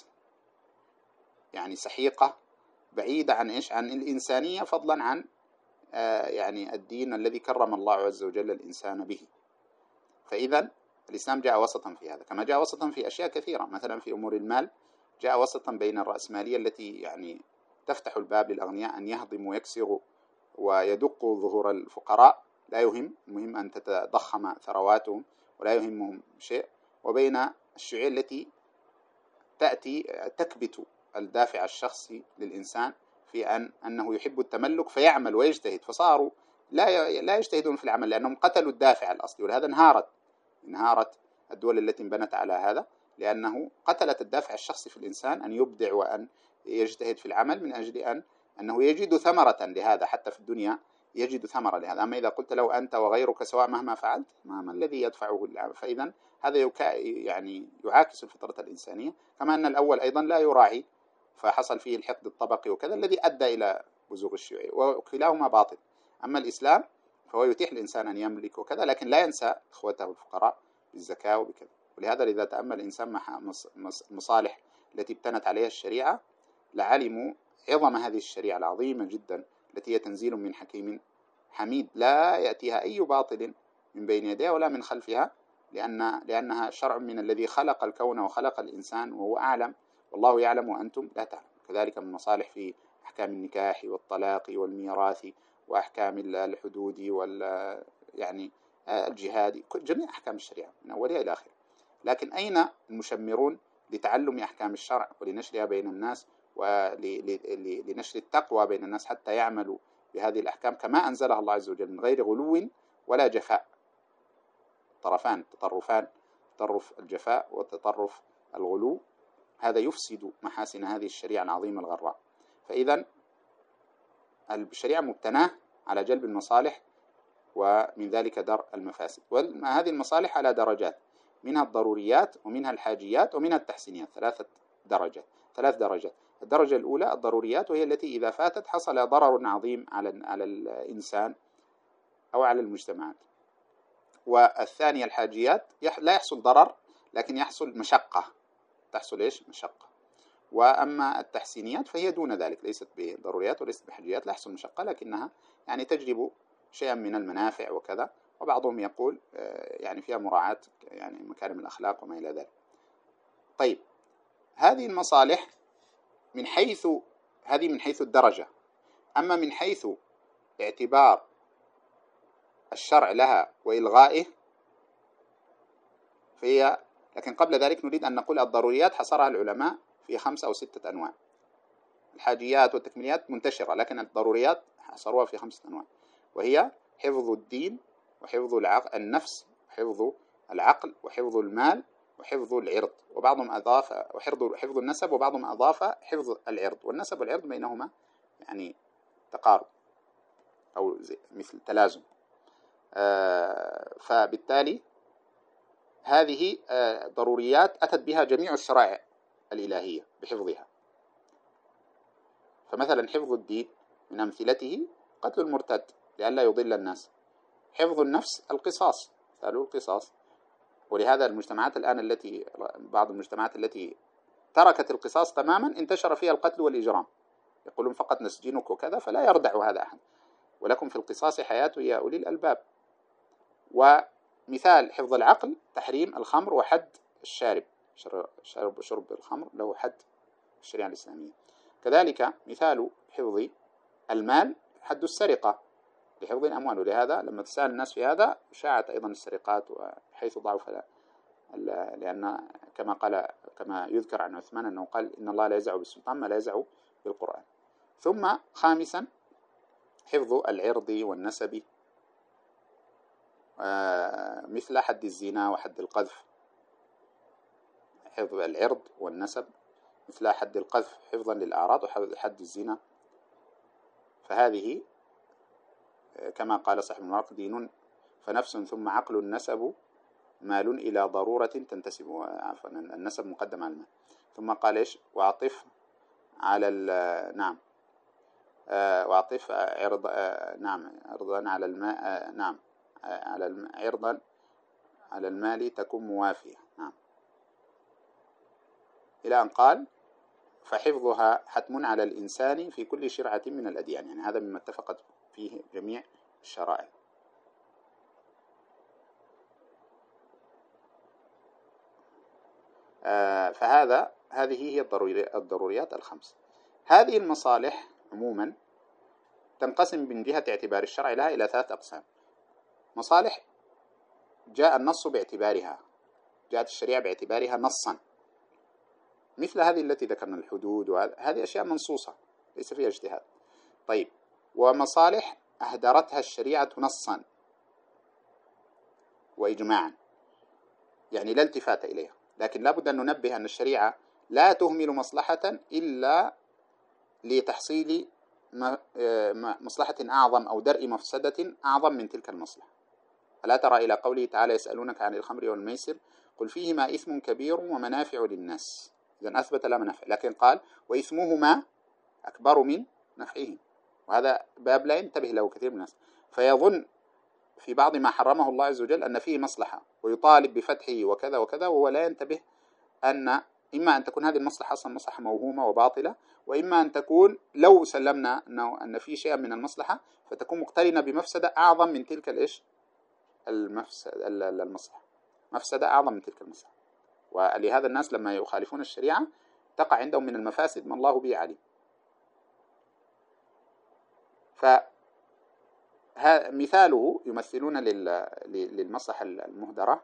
يعني سحيقة بعيدة عن إيش؟ عن الإنسانية، فضلا عن يعني الدين الذي كرم الله عز وجل الإنسان به. فإذا الإسلام جاء وسطا في هذا، كما جاء وسطا في أشياء كثيرة، مثلا في أمور المال جاء وسطا بين الرأسمالية التي يعني تفتح الباب للأغنياء أن يهضموا ويكسروا ويدقوا ظهور الفقراء، لا يهم، المهم أن تتضخم ثرواتهم ولا يهمهم شيء، وبين الشيوعية التي تأتي تكبت الدافع الشخصي للإنسان في أن أنه يحب التملك فيعمل ويجتهد، فصاروا لا لا يجتهدون في العمل لأنهم قتلوا الدافع الأصلي، ولهذا انهارت انهارت الدول التي انبنت على هذا، لأنه قتلت الدافع الشخصي في الإنسان أن يبدع وأن يجتهد في العمل من أجل أن أنه يجد ثمرة لهذا، حتى في الدنيا يجد ثمرة لهذا. أما إذا قلت لو أنت وغيرك سواء مهما فعلت ما الذي يدفعه للعمل؟ فإذا هذا يكا يعني يعاكس الفطرة الإنسانية، كما أن الأول أيضا لا يراعي، فحصل فيه الحقد الطبقي وكذا الذي أدى إلى بزوغ الشيوعية، وكلاهما باطل. أما الإسلام فهو يتيح الإنسان أن يملك وكذا، لكن لا ينسى إخوته الفقراء بالزكاة وبكذا. ولهذا إذا تأمل الإنسان مصالح التي ابتنت عليها الشريعة لعلموا عظم هذه الشريعة العظيمة جدا التي هي تنزيل من حكيم حميد لا يأتيها أي باطل من بين يديها ولا من خلفها، لأن لأنها شرع من الذي خلق الكون وخلق الإنسان وهو أعلم، والله يعلم وأنتم لا تعلم. كذلك من مصالح في أحكام النكاح والطلاق والميراث وأحكام الحدود وال يعني الجهاد، جميع أحكام الشريعة من أولها إلى آخرها. لكن أين المشمرون لتعلم أحكام الشرع ولنشرها بين الناس ولنشر التقوى بين الناس حتى يعملوا بهذه الأحكام كما أنزلها الله عز وجل من غير غلو ولا جفاء؟ طرفان تطرفان، تطرف الجفاء وتطرف الغلو، هذا يفسد محاسن هذه الشريعة العظيمة الغراء. فإذا الشريعة مبتناة على جلب المصالح ومن ذلك درء المفاسد، وهذه المصالح على درجات، منها الضروريات ومنها الحاجيات ومنها التحسينيات، ثلاثة درجات ثلاث درجات. الدرجة الأولى الضروريات، وهي التي إذا فاتت حصل ضرر عظيم على على الإنسان أو على المجتمعات. والثانية الحاجيات، لا يحصل ضرر لكن يحصل مشقة، تحصل إيش؟ مشقة. وأما التحسينيات فهي دون ذلك، ليست بضروريات وليست بحاجيات، لا يحصل مشقة لكنها يعني تجلب شيئا من المنافع وكذا، وبعضهم يقول يعني فيها مراعاة يعني مكارم الأخلاق وما إلى ذلك. طيب هذه المصالح من حيث هذه من حيث الدرجة، أما من حيث اعتبار الشرع لها وإلغائه فهي، لكن قبل ذلك نريد أن نقول الضروريات حصرها العلماء في خمسة أو ستة أنواع، الحاجيات والتكميليات منتشرة لكن الضروريات حصروها في خمسة أنواع، وهي حفظ الدين وحفظ العقل النفس وحفظ العقل وحفظ المال وحفظ العرض، وبعضهم أضاف وحفظ حفظ النسب، وبعضهم أضاف حفظ العرض، والنسب والعرض بينهما يعني تقارب أو مثل تلازم. آه فبالتالي هذه آه ضروريات أتت بها جميع الشرائع الإلهية بحفظها. فمثلا حفظ الدين من أمثلته قتل المرتد لئلا يضل الناس، حفظ النفس القصاص، قالوا القصاص، ولهذا المجتمعات الآن التي بعض المجتمعات التي تركت القصاص تماما انتشر فيها القتل والإجرام، يقولون فقط نسجنك وكذا، فلا يردع هذا أحد، ولكم في القصاص حياة يا أولي الألباب. ومثال حفظ العقل تحريم الخمر وحد الشارب شرب شرب الخمر له حد في الشريعة الإسلامية. كذلك مثال حفظ المال حد السرقة لحفظ الأموال، ولهذا لما تسأل الناس في هذا شاعت أيضا السرقات حيث ضعف، لأن كما قال كما يذكر عن عثمان أنه قال إن الله لا يزع بالسلطان ما لا يزع بالقرآن. ثم خامسا حفظ العرض والنسب مثل حد الزنا وحد القذف. حفظ العرض والنسب مثل حد القذف حفظا للأعراض وحد الزنا، فهذه كما قال صاحب المراق دين فنفس ثم عقل نسب مال إلى ضرورة تنتسب، عفوا النسب مقدم على المال. ثم قال إيش وعطف على نعم وعطف عرض نعم عرضا على الماء نعم على عرضا على المال تكون موافية نعم، إلى أن قال فحفظها حتم على الإنسان في كل شرعة من الأديان، يعني هذا مما اتفقت فيه جميع الشرائع. آه فهذا هذه هي الضروريات الخمس. هذه المصالح عموما تنقسم من جهة اعتبار الشرع لها إلى ثلاث أقسام. مصالح جاء النص باعتبارها، جاءت الشريعة باعتبارها نصا، مثل هذه التي ذكرنا الحدود، وهذه أشياء منصوصة ليس فيها اجتهاد. طيب، ومصالح أهدرتها الشريعة نصا وإجماعا، يعني لا التفات إليها، لكن لابد أن ننبه أن الشريعة لا تهمل مصلحة إلا لتحصيل مصلحة أعظم أو درء مفسدة أعظم من تلك المصلحة. ألا ترى إلى قوله تعالى يسألونك عن الخمر والميسر قل فيهما إثم كبير ومنافع للناس، إذن أثبت لا منافع، لكن قال وإثمهما أكبر من نفعهم، وهذا باب لا ينتبه له كثير من الناس، فيظن في بعض ما حرمه الله عز وجل أن فيه مصلحة ويطالب بفتحه وكذا وكذا، وهو لا ينتبه أن إما أن تكون هذه المصلحة أصلا مصلحة موهومة وباطلة، وإما أن تكون لو سلمنا أنه أن في شيء من المصلحة فتكون مقترنة بمفسدة أعظم من تلك الإيش المفسدة المصلحة، مفسدة أعظم من تلك المصلحة. ولهذا الناس لما يخالفون الشريعة تقع عندهم من المفاسد ما الله به عليم. فمثاله يمثلون للمصلحة المهدرة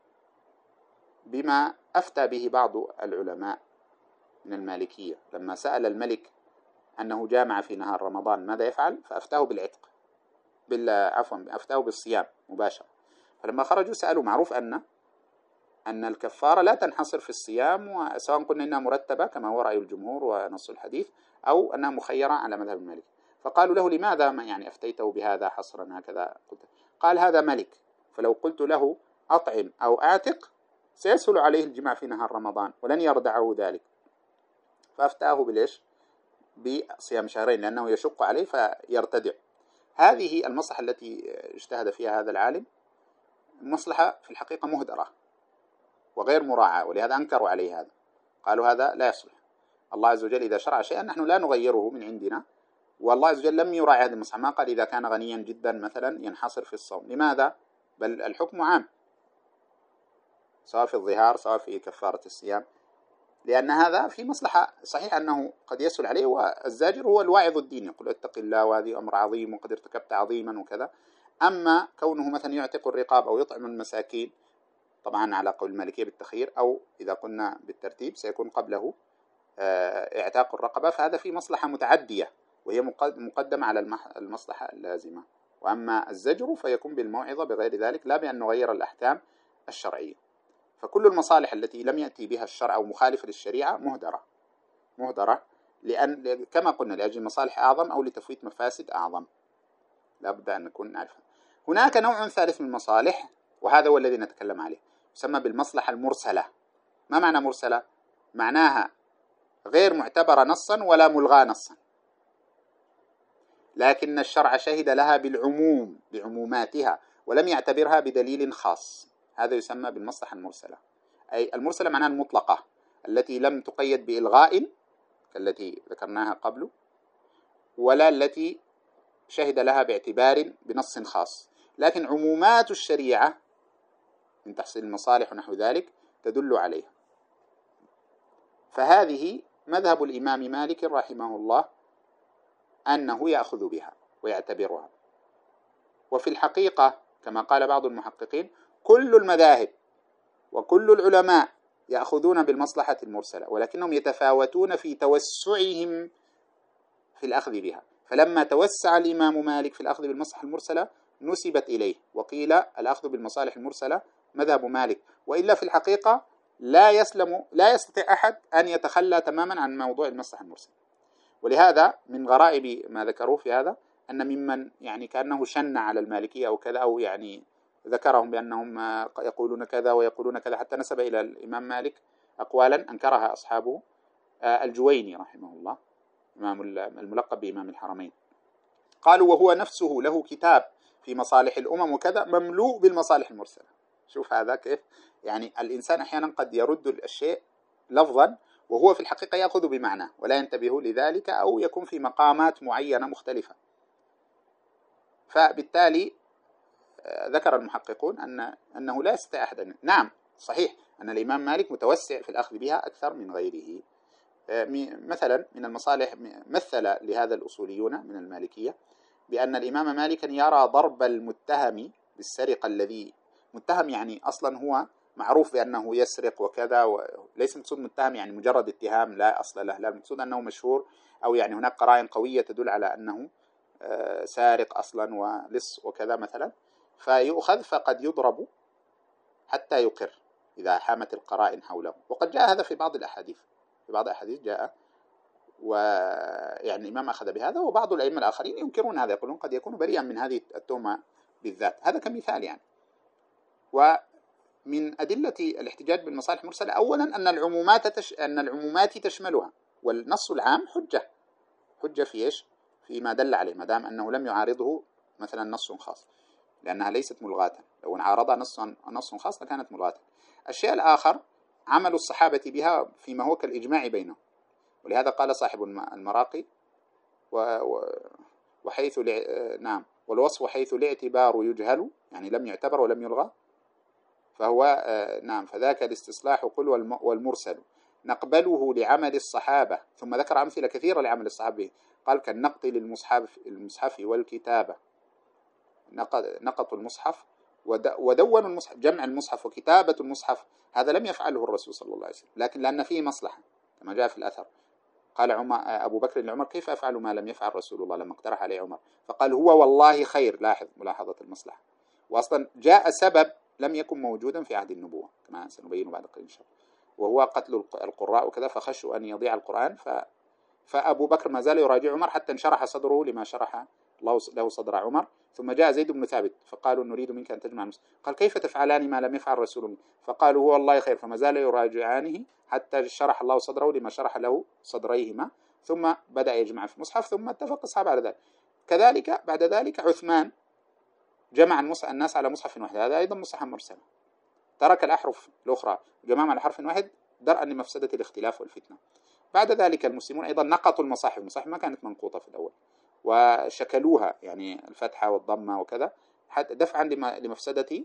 بما أفتى به بعض العلماء من المالكية لما سأل الملك أنه جامع في نهار رمضان ماذا يفعل، فأفتاه بالعتق عفوا أفتاه بالصيام مباشرة. فلما خرجوا سألوا، معروف أن أن الكفارة لا تنحصر في الصيام، سواء قلنا إنها مرتبة كما هو رأي الجمهور ونص الحديث، أو أنها مخيرة على مذهب المالك. فقالوا له لماذا ما يعني أفتيته بهذا حصرا هكذا؟ قال هذا ملك، فلو قلت له أطعم أو أعتق سيسهل عليه الجماع في نهار رمضان ولن يردعه ذلك، فأفتاه بالإيش بصيام شهرين لأنه يشق عليه فيرتدع. هذه المصلحة التي اجتهد فيها هذا العالم مصلحة في الحقيقة مهدرة وغير مراعاة، ولهذا أنكروا عليه هذا، قالوا هذا لا يصلح. الله عز وجل إذا شرع شيئا نحن لا نغيره من عندنا، والله عز وجل لم يراعي هذه المصلحة، ما قال إذا كان غنيا جدا مثلا ينحصر في الصوم. لماذا؟ بل الحكم عام سواء في الظهار سواء في كفارة الصيام، لأن هذا في مصلحة. صحيح أنه قد يسهل عليه، والزاجر هو الواعظ الديني يقول اتق الله وهذه أمر عظيم وقد ارتكبت عظيما وكذا. أما كونه مثلا يعتق الرقاب أو يطعم المساكين، طبعا على قول المالكية بالتخيير، أو إذا قلنا بالترتيب سيكون قبله اعتاق الرقبة، فهذا في مصلحة متعدية وهي مقدمة على المصلحة اللازمة. وأما الزجر فيكون بالموعظة بغير ذلك، لا بأن نغير الأحكام الشرعية. فكل المصالح التي لم يأتي بها الشرع أو مخالفة للشريعة مهدرة مهدرة لأن كما قلنا لأجل مصالح أعظم أو لتفويت مفاسد أعظم، لا بد أن نكون نعرفها. هناك نوع ثالث من المصالح، وهذا هو الذي نتكلم عليه، يسمى بالمصلحة المرسلة. ما معنى مرسلة؟ معناها غير معتبرة نصا ولا ملغاة نصا، لكن الشرع شهد لها بالعموم بعموماتها ولم يعتبرها بدليل خاص، هذا يسمى بالمصلحة المرسلة. أي المرسلة معناها المطلقة التي لم تقيد بإلغاء كالتي ذكرناها قبل، ولا التي شهد لها باعتبار بنص خاص، لكن عمومات الشريعة من تحصيل المصالح ونحو ذلك تدل عليها. فهذه مذهب الإمام مالك رحمه الله أنه يأخذ بها ويعتبرها. وفي الحقيقة كما قال بعض المحققين كل المذاهب وكل العلماء يأخذون بالمصلحة المرسلة، ولكنهم يتفاوتون في توسعهم في الأخذ بها. فلما توسع الإمام مالك في الأخذ بالمصلحة المرسلة نسبت إليه وقيل الأخذ بالمصالح المرسلة مذهب مالك، وإلا في الحقيقة لا يسلم لا يستطيع أحد أن يتخلى تماما عن موضوع المصلحة المرسلة. ولهذا من غرائب ما ذكروه في هذا أن ممن يعني كأنه شن على المالكية أو كذا، أو يعني ذكرهم بأنهم يقولون كذا ويقولون كذا، حتى نسب إلى الإمام مالك أقوالا أنكرها أصحابه، الجويني رحمه الله إمام الملقب بإمام الحرمين، قالوا وهو نفسه له كتاب في مصالح الأمم وكذا مملوء بالمصالح المرسلة. شوف هذا كيف، يعني الإنسان أحيانا قد يرد الشيء لفظا وهو في الحقيقة يأخذ بمعناه ولا ينتبه لذلك، أو يكون في مقامات معينة مختلفة. فبالتالي ذكر المحققون أن أنه لا يستطيع أحد. نعم صحيح أن الإمام مالك متوسع في الأخذ بها أكثر من غيره. مثلا من المصالح مثل لهذا الأصوليون من المالكية بأن الإمام مالكا يرى ضرب المتهم بالسرقة، الذي متهم يعني أصلا هو معروف بأنه يسرق وكذا، وليس مقصود متهم يعني مجرد اتهام لا أصل له، لا المقصود أنه مشهور، أو يعني هناك قرائن قوية تدل على أنه سارق أصلا ولص وكذا مثلا، فيؤخذ فقد يضرب حتى يقر إذا حامت القرائن حوله. وقد جاء هذا في بعض الأحاديث، في بعض الأحاديث جاء، ويعني الإمام أخذ بهذا، وبعض الأئمة الآخرين ينكرون هذا، يقولون قد يكون بريئا من هذه التهمة بالذات. هذا كمثال يعني. ومن أدلة الاحتجاج بالمصالح المرسلة أولا أن العمومات تش... أن العمومات تشملها، والنص العام حجة حجة في إيش؟ فيما دل عليه، ما دام أنه لم يعارضه مثلا نص خاص، لأنها ليست ملغاة. لو عارض نص نص خاص لكانت ملغاة. الشيء الآخر عمل الصحابة بها فيما هو كالإجماع بينهم، ولهذا قال صاحب المراقي وحيث نعم والوصف حيث الاعتبار يجهل، يعني لم يعتبر ولم يلغى، فهو نعم فذاك الاستصلاح قل والمرسل نقبله لعمل الصحابة. ثم ذكر أمثلة كثيرة لعمل الصحابة، قال كالنقط للمصحف المصحف والكتابة، نقطوا المصحف ودونوا المصحف، جمع المصحف وكتابة المصحف، هذا لم يفعله الرسول صلى الله عليه وسلم، لكن لأن فيه مصلحة كما جاء في الأثر. قال عمر أبو بكر لعمر كيف أفعل ما لم يفعل رسول الله لما اقترح عليه عمر، فقال هو والله خير. لاحظ ملاحظة المصلحة، وأصلا جاء سبب لم يكن موجودا في عهد النبوة كما سنبين بعد قليل إن شاء الله، وهو قتل القراء وكذا، فخشوا أن يضيع القرآن. ف... فأبو بكر ما زال يراجع عمر حتى انشرح صدره لما شرح الله له صدر عمر. ثم جاء زيد بن ثابت فقالوا نريد منك أن تجمع المسلمين، قال كيف تفعلان ما لم يفعل رسول الله، فقالوا هو والله خير، فما زال يراجعانه حتى شرح الله صدره لما شرح له صدريهما، ثم بدأ يجمع في المصحف، ثم اتفق الصحابة على ذلك. كذلك بعد ذلك عثمان جمع الناس على مصحف واحد، هذا أيضا مصحف مرسل، ترك الأحرف الأخرى جمعهم على حرف واحد درءا لمفسدة الاختلاف والفتنة. بعد ذلك المسلمون أيضا نقطوا المصاحف، المصاحف ما كانت منقوطة في الأول، وشكلوها يعني الفتحة والضمة وكذا دفعا لمفسدة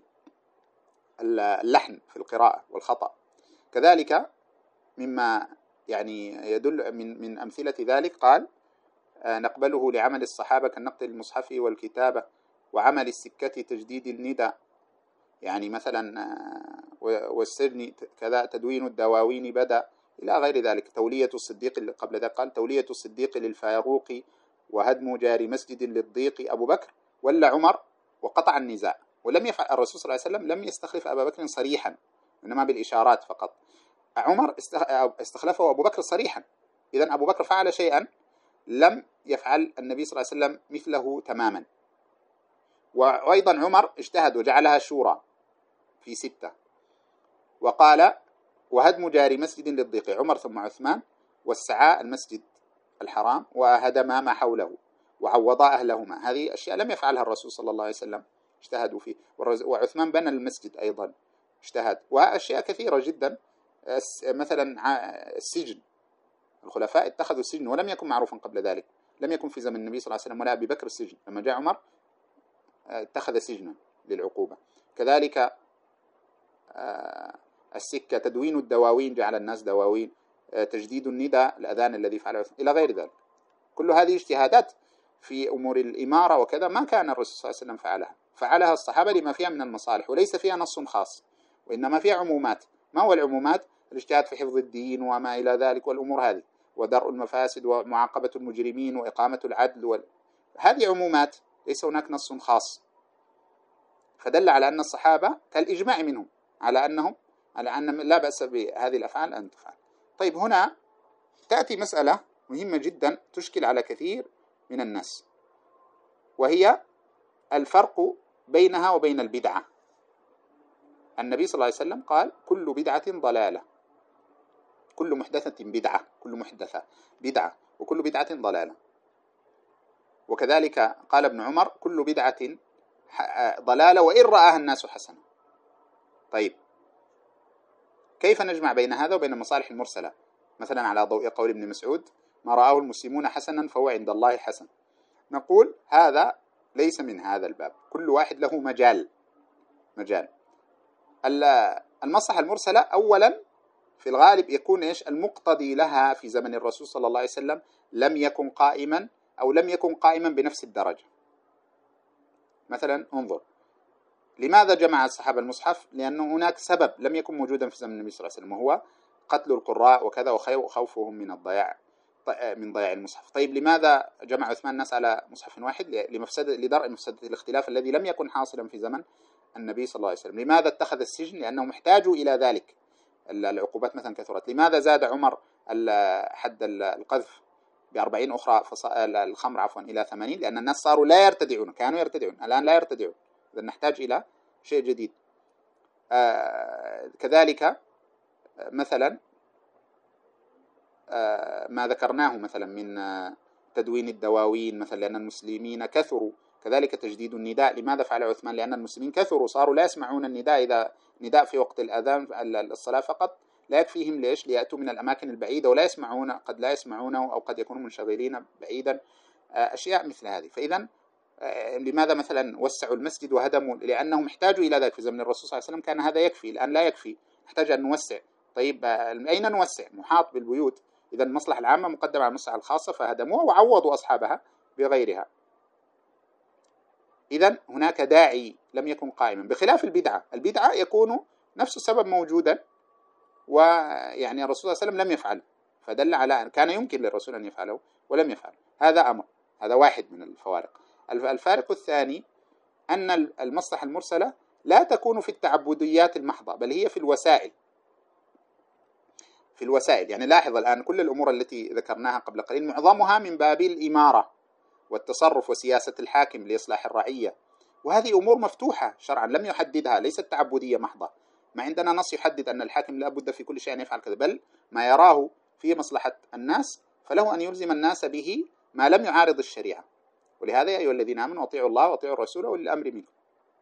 اللحن في القراءة والخطأ. كذلك مما يعني يدل من من أمثلة ذلك قال نقبله لعمل الصحابة كالنقط المصحف والكتابة وعمل السكة تجديد الندى، يعني مثلا والسجن كذا تدوين الدواوين بدأ إلى غير ذلك. تولية الصديق قبل ذلك قال تولية الصديق للفاروق وهدم جار مسجد للضيق أبو بكر ولا عمر وقطع النزاع. ولم يفعل الرسول صلى الله عليه وسلم، لم يستخلف أبا بكر صريحا إنما بالإشارات فقط. عمر استخلفه أبو بكر صريحا، إذن أبو بكر فعل شيئا لم يفعل النبي صلى الله عليه وسلم مثله تماما. وأيضا عمر اجتهد وجعلها شورى في ستة، وقال وهدم جار مسجد للضيق عمر ثم عثمان، والسعاء المسجد الحرام وهدما ما حوله وعوضا أهلهما. هذه أشياء لم يفعلها الرسول صلى الله عليه وسلم، اجتهدوا فيه. وعثمان بنى المسجد أيضا اجتهد، وأشياء كثيرة جدا. مثلا السجن، الخلفاء اتخذوا السجن ولم يكن معروفا قبل ذلك، لم يكن في زمن النبي صلى الله عليه وسلم ولا أبي بكر السجن، لما جاء عمر اتخذ سجنا للعقوبة. كذلك السكة، تدوين الدواوين جعل الناس دواوين، تجديد النداء، الأذان الذي فعله عثمان، إلى غير ذلك. كل هذه اجتهادات في أمور الإمارة وكذا ما كان الرسول صلى الله عليه وسلم فعلها، فعلها الصحابة لما فيها من المصالح، وليس فيها نص خاص، وإنما فيها عمومات. ما هو العمومات؟ الاجتهاد في حفظ الدين وما إلى ذلك والأمور هذه، ودرء المفاسد ومعاقبة المجرمين وإقامة العدل وال... هذه عمومات، ليس هناك نص خاص. فدل على أن الصحابة كالإجماع منهم على أنهم على أن لا بأس بهذه الأفعال أن تفعل. طيب هنا تأتي مسألة مهمة جدا تشكل على كثير من الناس، وهي الفرق بينها وبين البدعة. النبي صلى الله عليه وسلم قال كل بدعة ضلالة، كل محدثة بدعة، كل محدثة بدعة، وكل بدعة ضلالة. وكذلك قال ابن عمر كل بدعة ضلالة وإن رآها الناس حسنة. طيب كيف نجمع بين هذا وبين المصالح المرسلة؟ مثلا على ضوء قول ابن مسعود ما رآه المسلمون حسنا فهو عند الله حسن. نقول هذا ليس من هذا الباب، كل واحد له مجال مجال المصلحة المرسلة أولا في الغالب يكون إيش المقتضي لها في زمن الرسول صلى الله عليه وسلم لم يكن قائما أو لم يكن قائما بنفس الدرجة. مثلا انظر لماذا جمع الصحابة المصحف؟ لأنه هناك سبب لم يكن موجودا في زمن النبي صلى الله عليه وسلم، وهو قتل القراء وكذا وخوفهم من الضياع من ضياع المصحف. طيب لماذا جمع عثمان الناس على مصحف واحد؟ لمفسدة لدرء مفسدة الاختلاف الذي لم يكن حاصلا في زمن النبي صلى الله عليه وسلم. لماذا اتخذ السجن؟ لأنهم احتاجوا إلى ذلك، العقوبات مثلا كثرت. لماذا زاد عمر حد القذف بأربعين أخرى الخمر عفوا إلى ثمانين؟ لأن الناس صاروا لا يرتدعون، كانوا يرتدعون الآن لا يرتدعون، إذا نحتاج إلى شيء جديد. آه كذلك مثلا آه ما ذكرناه مثلا من آه تدوين الدواوين مثلا لأن المسلمين كثروا، كذلك تجديد النداء. لماذا فعل عثمان؟ لأن المسلمين كثروا، صاروا لا يسمعون النداء، إذا نداء في وقت الأذان الصلاة فقط لا يكفيهم، ليش؟ ليأتوا من الأماكن البعيدة ولا يسمعون، قد لا يسمعونه أو قد يكونوا منشغلين بعيدا، أشياء مثل هذه. فإذا لماذا مثلا وسعوا المسجد وهدموا؟ لأنهم احتاجوا إلى ذلك في زمن الرسول صلى الله عليه وسلم، كان هذا يكفي، الآن لا يكفي، نحتاج أن نوسع. طيب أين نوسع؟ محاط بالبيوت، إذا المصلحة العامة مقدمة على المصلحة الخاصة فهدموها وعوضوا أصحابها بغيرها. إذا هناك داعي لم يكن قائما، بخلاف البدعة. البدعة يكون نفس السبب موجودا، ويعني الرسول صلى الله عليه وسلم لم يفعل، فدل على أن كان يمكن للرسول أن يفعله ولم يفعل. هذا أمر، هذا واحد من الفوارق. الفارق الثاني أن المصلحة المرسلة لا تكون في التعبديات المحضة، بل هي في الوسائل. في الوسائل يعني لاحظ الآن كل الأمور التي ذكرناها قبل قليل معظمها من باب الإمارة والتصرف وسياسة الحاكم لإصلاح الرعية، وهذه أمور مفتوحة شرعا لم يحددها، ليست تعبدية محضة. ما عندنا نص يحدد أن الحاكم لا بد في كل شيء أن يفعل كذا، بل ما يراه في مصلحة الناس فله أن يلزم الناس به ما لم يعارض الشريعة. ولهذا يا أيها الذين آمنوا أطيعوا الله وأطيعوا الرسول وأولي الأمر منكم.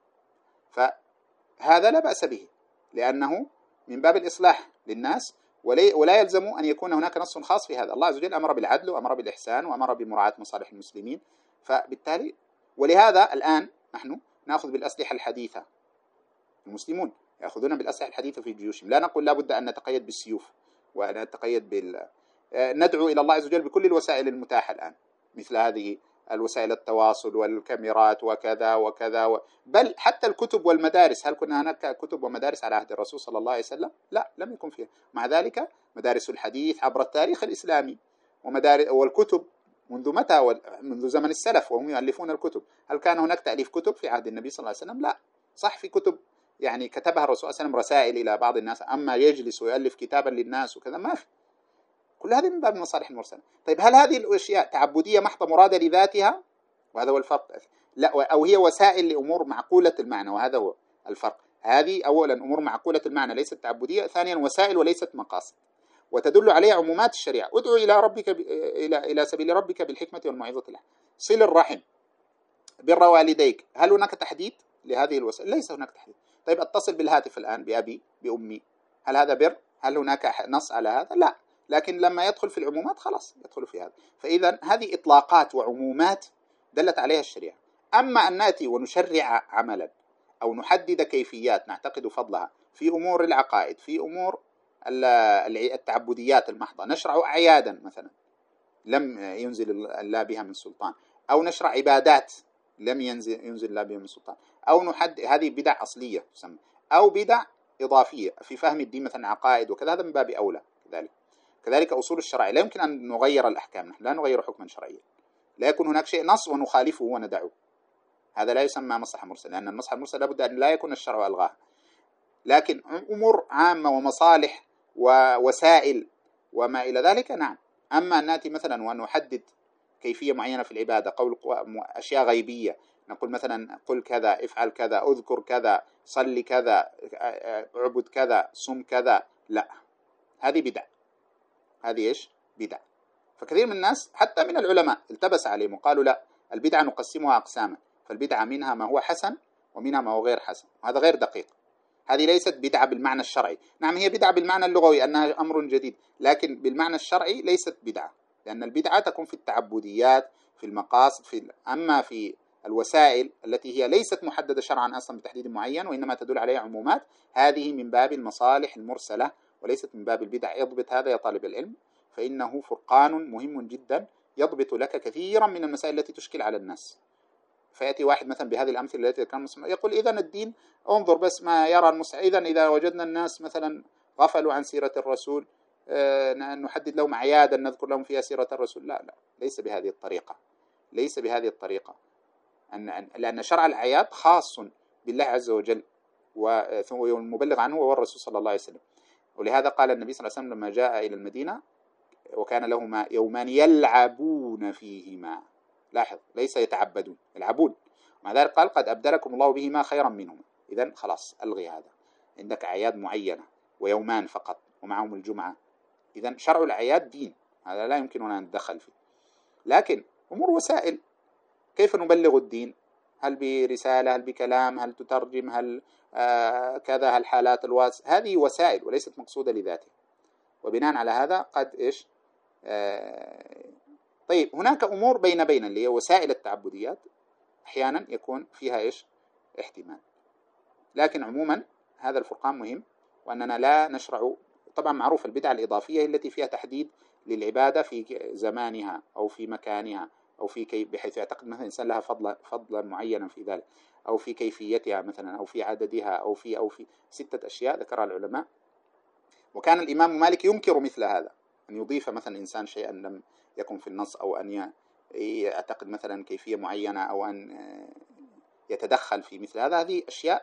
فهذا لا بأس به لأنه من باب الإصلاح للناس، ولا يلزم أن يكون هناك نص خاص في هذا. الله عز وجل أمر بالعدل وأمر بالإحسان وأمر بمراعاة مصالح المسلمين، فبالتالي ولهذا الآن نحن نأخذ بالأسلحة الحديثة، المسلمون يأخذون بالأسلحة الحديثة في جيوشهم. لا نقول لا بد أن نتقيد بالسيوف وأن نتقيد بال ندعو إلى الله عز وجل بكل الوسائل المتاحة الآن، مثل هذه الوسائل التواصل والكاميرات وكذا وكذا و... بل حتى الكتب والمدارس. هل كنا هناك كتب ومدارس على عهد الرسول صلى الله عليه وسلم؟ لا، لم يكن فيها. مع ذلك مدارس الحديث عبر التاريخ الإسلامي ومدارس والكتب منذ متى؟ و... منذ زمن السلف وهم يؤلفون الكتب. هل كان هناك تأليف كتب في عهد النبي صلى الله عليه وسلم؟ لا. صح في كتب يعني كتبها الرسول صلى الله عليه وسلم رسائل إلى بعض الناس، أما يجلس ويؤلف كتابا للناس وكذا ما في. كل هذه من باب المصالح المرسلة. طيب هل هذه الأشياء تعبدية محضة مرادة لذاتها؟ وهذا هو الفرق. لا، أو هي وسائل لأمور معقولة المعنى، وهذا هو الفرق. هذه أولا أمور معقولة المعنى ليست تعبدية، ثانيا وسائل وليست مقاصد، وتدل عليها عمومات الشريعة. ادعو إلى ربك ب... إلى إلى سبيل ربك بالحكمة والموعظة الحسنة. صل الرحم، بر والديك. هل هناك تحديد لهذه الوسائل؟ ليس هناك تحديد. طيب اتصل بالهاتف الآن بأبي بأمي، هل هذا بر؟ هل هناك نص على هذا؟ لا. لكن لما يدخل في العمومات خلاص يدخل في هذا. فإذا هذه إطلاقات وعمومات دلت عليها الشريعة. أما أن نأتي ونشرع عملا أو نحدد كيفيات نعتقد فضلها في أمور العقائد، في أمور التعبديات المحضة، نشرع أعيادا مثلا لم ينزل الله بها من سلطان، أو نشرع عبادات لم ينزل ينزل الله بها من سلطان، أو نحدد، هذه بدع أصلية تسمى، أو بدع إضافية في فهم الدين مثلا عقائد وكذا، هذا من باب أولى. كذلك كذلك أصول الشرع لا يمكن أن نغير الأحكام، نحن لا نغير حكما شرعيا، لا يكون هناك شيء نص ونخالفه وندعه، هذا لا يسمى مصلحة مرسلة، لأن المصلحة المرسلة لابد أن لا يكون الشرع ألغاها. لكن أمور عامة ومصالح ووسائل وما إلى ذلك نعم. أما أن نأتي مثلا وأن نحدد كيفية معينة في العبادة، قول أشياء غيبية، نقول مثلا قل كذا، افعل كذا، اذكر كذا، صلي كذا، اعبد كذا، صم كذا، لا، هذه بدع، هذه إيش؟ بدع. فكثير من الناس حتى من العلماء التبس عليهم وقالوا لا، البدعة نقسمها أقساما، فالبدعة منها ما هو حسن ومنها ما هو غير حسن، هذا غير دقيق. هذه ليست بدعة بالمعنى الشرعي، نعم هي بدعة بالمعنى اللغوي أنها أمر جديد، لكن بالمعنى الشرعي ليست بدعة، لأن البدعة تكون في التعبديات، في المقاصد، في أما في الوسائل التي هي ليست محددة شرعا أصلا بتحديد معين وإنما تدل عليها عمومات، هذه من باب المصالح المرسلة وليست من باب البدع. يضبط هذا يا طالب العلم، فإنه فرقان مهم جدا يضبط لك كثيرا من المسائل التي تشكل على الناس. فيأتي واحد مثلا بهذه الأمثلة التي كان يقول إذن الدين انظر بس ما يرى المسلم، إذن إذا وجدنا الناس مثلا غفلوا عن سيرة الرسول نحدد لهم أعيادا نذكر لهم فيها سيرة الرسول. لا لا، ليس بهذه الطريقة، ليس بهذه الطريقة، لأن شرع الأعياد خاص بالله عز وجل والمبلغ عنه هو الرسول صلى الله عليه وسلم. ولهذا قال النبي صلى الله عليه وسلم لما جاء إلى المدينة وكان لهما يومان يلعبون فيهما، لاحظ ليس يتعبدون، يلعبون، مع ذلك قال قد أبدلكم الله بهما خيرا منهما. إذن خلاص ألغي هذا، عندك أعياد معينة ويومان فقط ومعهم الجمعة، إذن شرع الأعياد دين، هذا لا يمكننا أن ندخل فيه. لكن أمور وسائل، كيف نبلغ الدين؟ هل برسالة، هل بكلام، هل تترجم، هل آه كذا، هل حالات الواتس، هذه وسائل وليست مقصودة لذاتها. وبناء على هذا قد إيش آه طيب هناك أمور بين بين اللي هي وسائل التعبديات أحيانا يكون فيها إيش احتمال، لكن عموما هذا الفرقان مهم، وأننا لا نشرع. طبعا معروف البدعة الإضافية التي فيها تحديد للعبادة في زمانها أو في مكانها أو في كيف، بحيث يعتقد مثلا الإنسان لها فضلا فضلا معينا في ذلك، أو في كيفيتها مثلا، أو في عددها، أو في أو في ستة أشياء ذكرها العلماء. وكان الإمام مالك ينكر مثل هذا، أن يضيف مثلا إنسان شيئا لم يكن في النص، أو أن يعتقد مثلا كيفية معينة، أو أن يتدخل في مثل هذا. هذه أشياء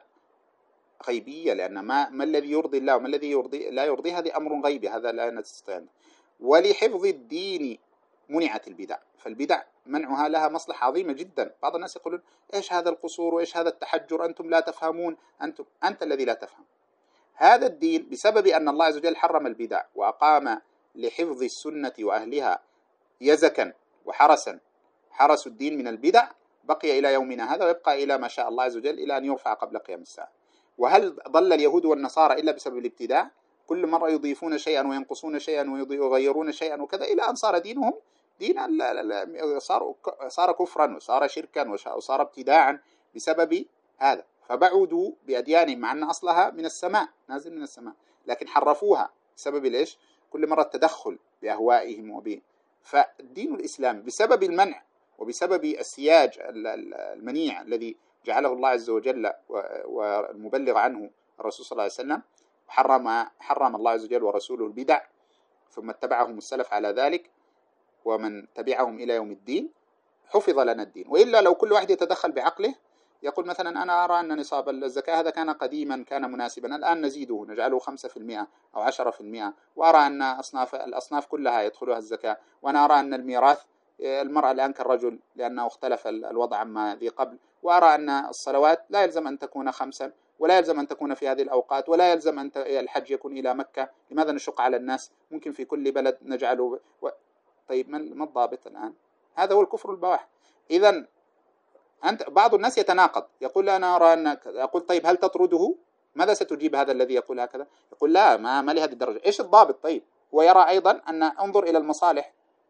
غيبية، لأن ما, ما الذي يرضي الله وما الذي يرضي لا يرضي، هذه أمر غيبي، هذا لا نستطيع. ولحفظ الدين منعت البدع، فالبدع منعها لها مصلحة عظيمة جدا. بعض الناس يقولون إيش هذا القصور وإيش هذا التحجر، أنتم لا تفهمون، أنتم أنت الذي لا تفهم. هذا الدين بسبب أن الله عز وجل حرم البدع وأقام لحفظ السنة وأهلها يزكا وحرسا، حرسوا الدين من البدع، بقي إلى يومنا هذا ويبقى إلى ما شاء الله عز وجل إلى أن يرفع قبل قيام الساعة. وهل ضل اليهود والنصارى إلا بسبب الابتداع؟ كل مرة يضيفون شيئا وينقصون شيئا ويغيرون شيئا وكذا، إلى أن صار دينهم دينا صار صار كفرا وصار شركا وصار ابتداعا بسبب هذا. فبعدوا بأديانهم مع أن أصلها من السماء، نازل من السماء، لكن حرفوها بسبب ليش؟ كل مرة التدخل بأهوائهم وب فالدين الإسلامي بسبب المنع وبسبب السياج المنيع الذي جعله الله عز وجل والمبلغ عنه الرسول صلى الله عليه وسلم، حرم حرم الله عز وجل ورسوله البدع، ثم اتبعهم السلف على ذلك ومن تبعهم إلى يوم الدين، حفظ لنا الدين. وإلا لو كل واحد يتدخل بعقله يقول مثلا أنا أرى أن نصاب الزكاة هذا كان قديما كان مناسبا، الآن نزيده نجعله خمسة في المئة أو عشرة في المئة، وأرى أن أصناف الأصناف كلها يدخلها الزكاة، وأنا أرى أن الميراث المرأة الآن كالرجل لأنه اختلف الوضع عما ذي قبل، وأرى أن الصلوات لا يلزم أن تكون خمسا ولا يلزم أن تكون في هذه الأوقات، ولا يلزم أن الحج يكون إلى مكة، لماذا نشق على الناس؟ ممكن في كل بلد نجعله و... طيب ما الضابط الآن؟ هذا هو الكفر البواح. إذن أنت بعض الناس يتناقض، يقول أنا أرى أن، يقول طيب هل تطرده؟ ماذا ستجيب هذا الذي يقول هكذا؟ يقول لا، ما, ما لهذه الدرجة. إيش الضابط؟ طيب هو يرى أيضا أن انظر إلى المصالح،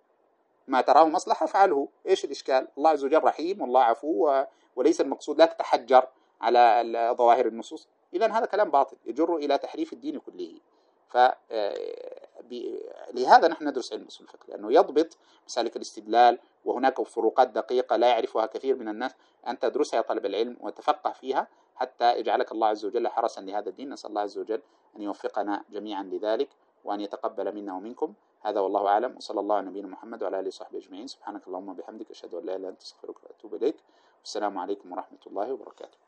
ما تراه مصلحة فعله، إيش الإشكال؟ الله عز وجل رحيم والله عفو، وليس المقصود لا تتحجر على ظواهر النصوص، إذا هذا كلام باطل يجر إلى تحريف الدين كله. فلهذا نحن ندرس علم أصول الفقه، لأنه يضبط مسالك الاستدلال، وهناك فروقات دقيقة لا يعرفها كثير من الناس، أن تدرسها يا طالب العلم وتفقه فيها حتى يجعلك الله عز وجل حرسا لهذا الدين. نسأل الله عز وجل أن يوفقنا جميعا لذلك، وأن يتقبل منا ومنكم. هذا والله أعلم، وصلى الله على نبينا محمد وعلى آله وصحبه أجمعين. سبحانك اللهم وبحمدك، أشهد أن لا إله إلا أنت، أستغفرك وأتوب إليك. والسلام عليكم ورحمة الله وبركاته.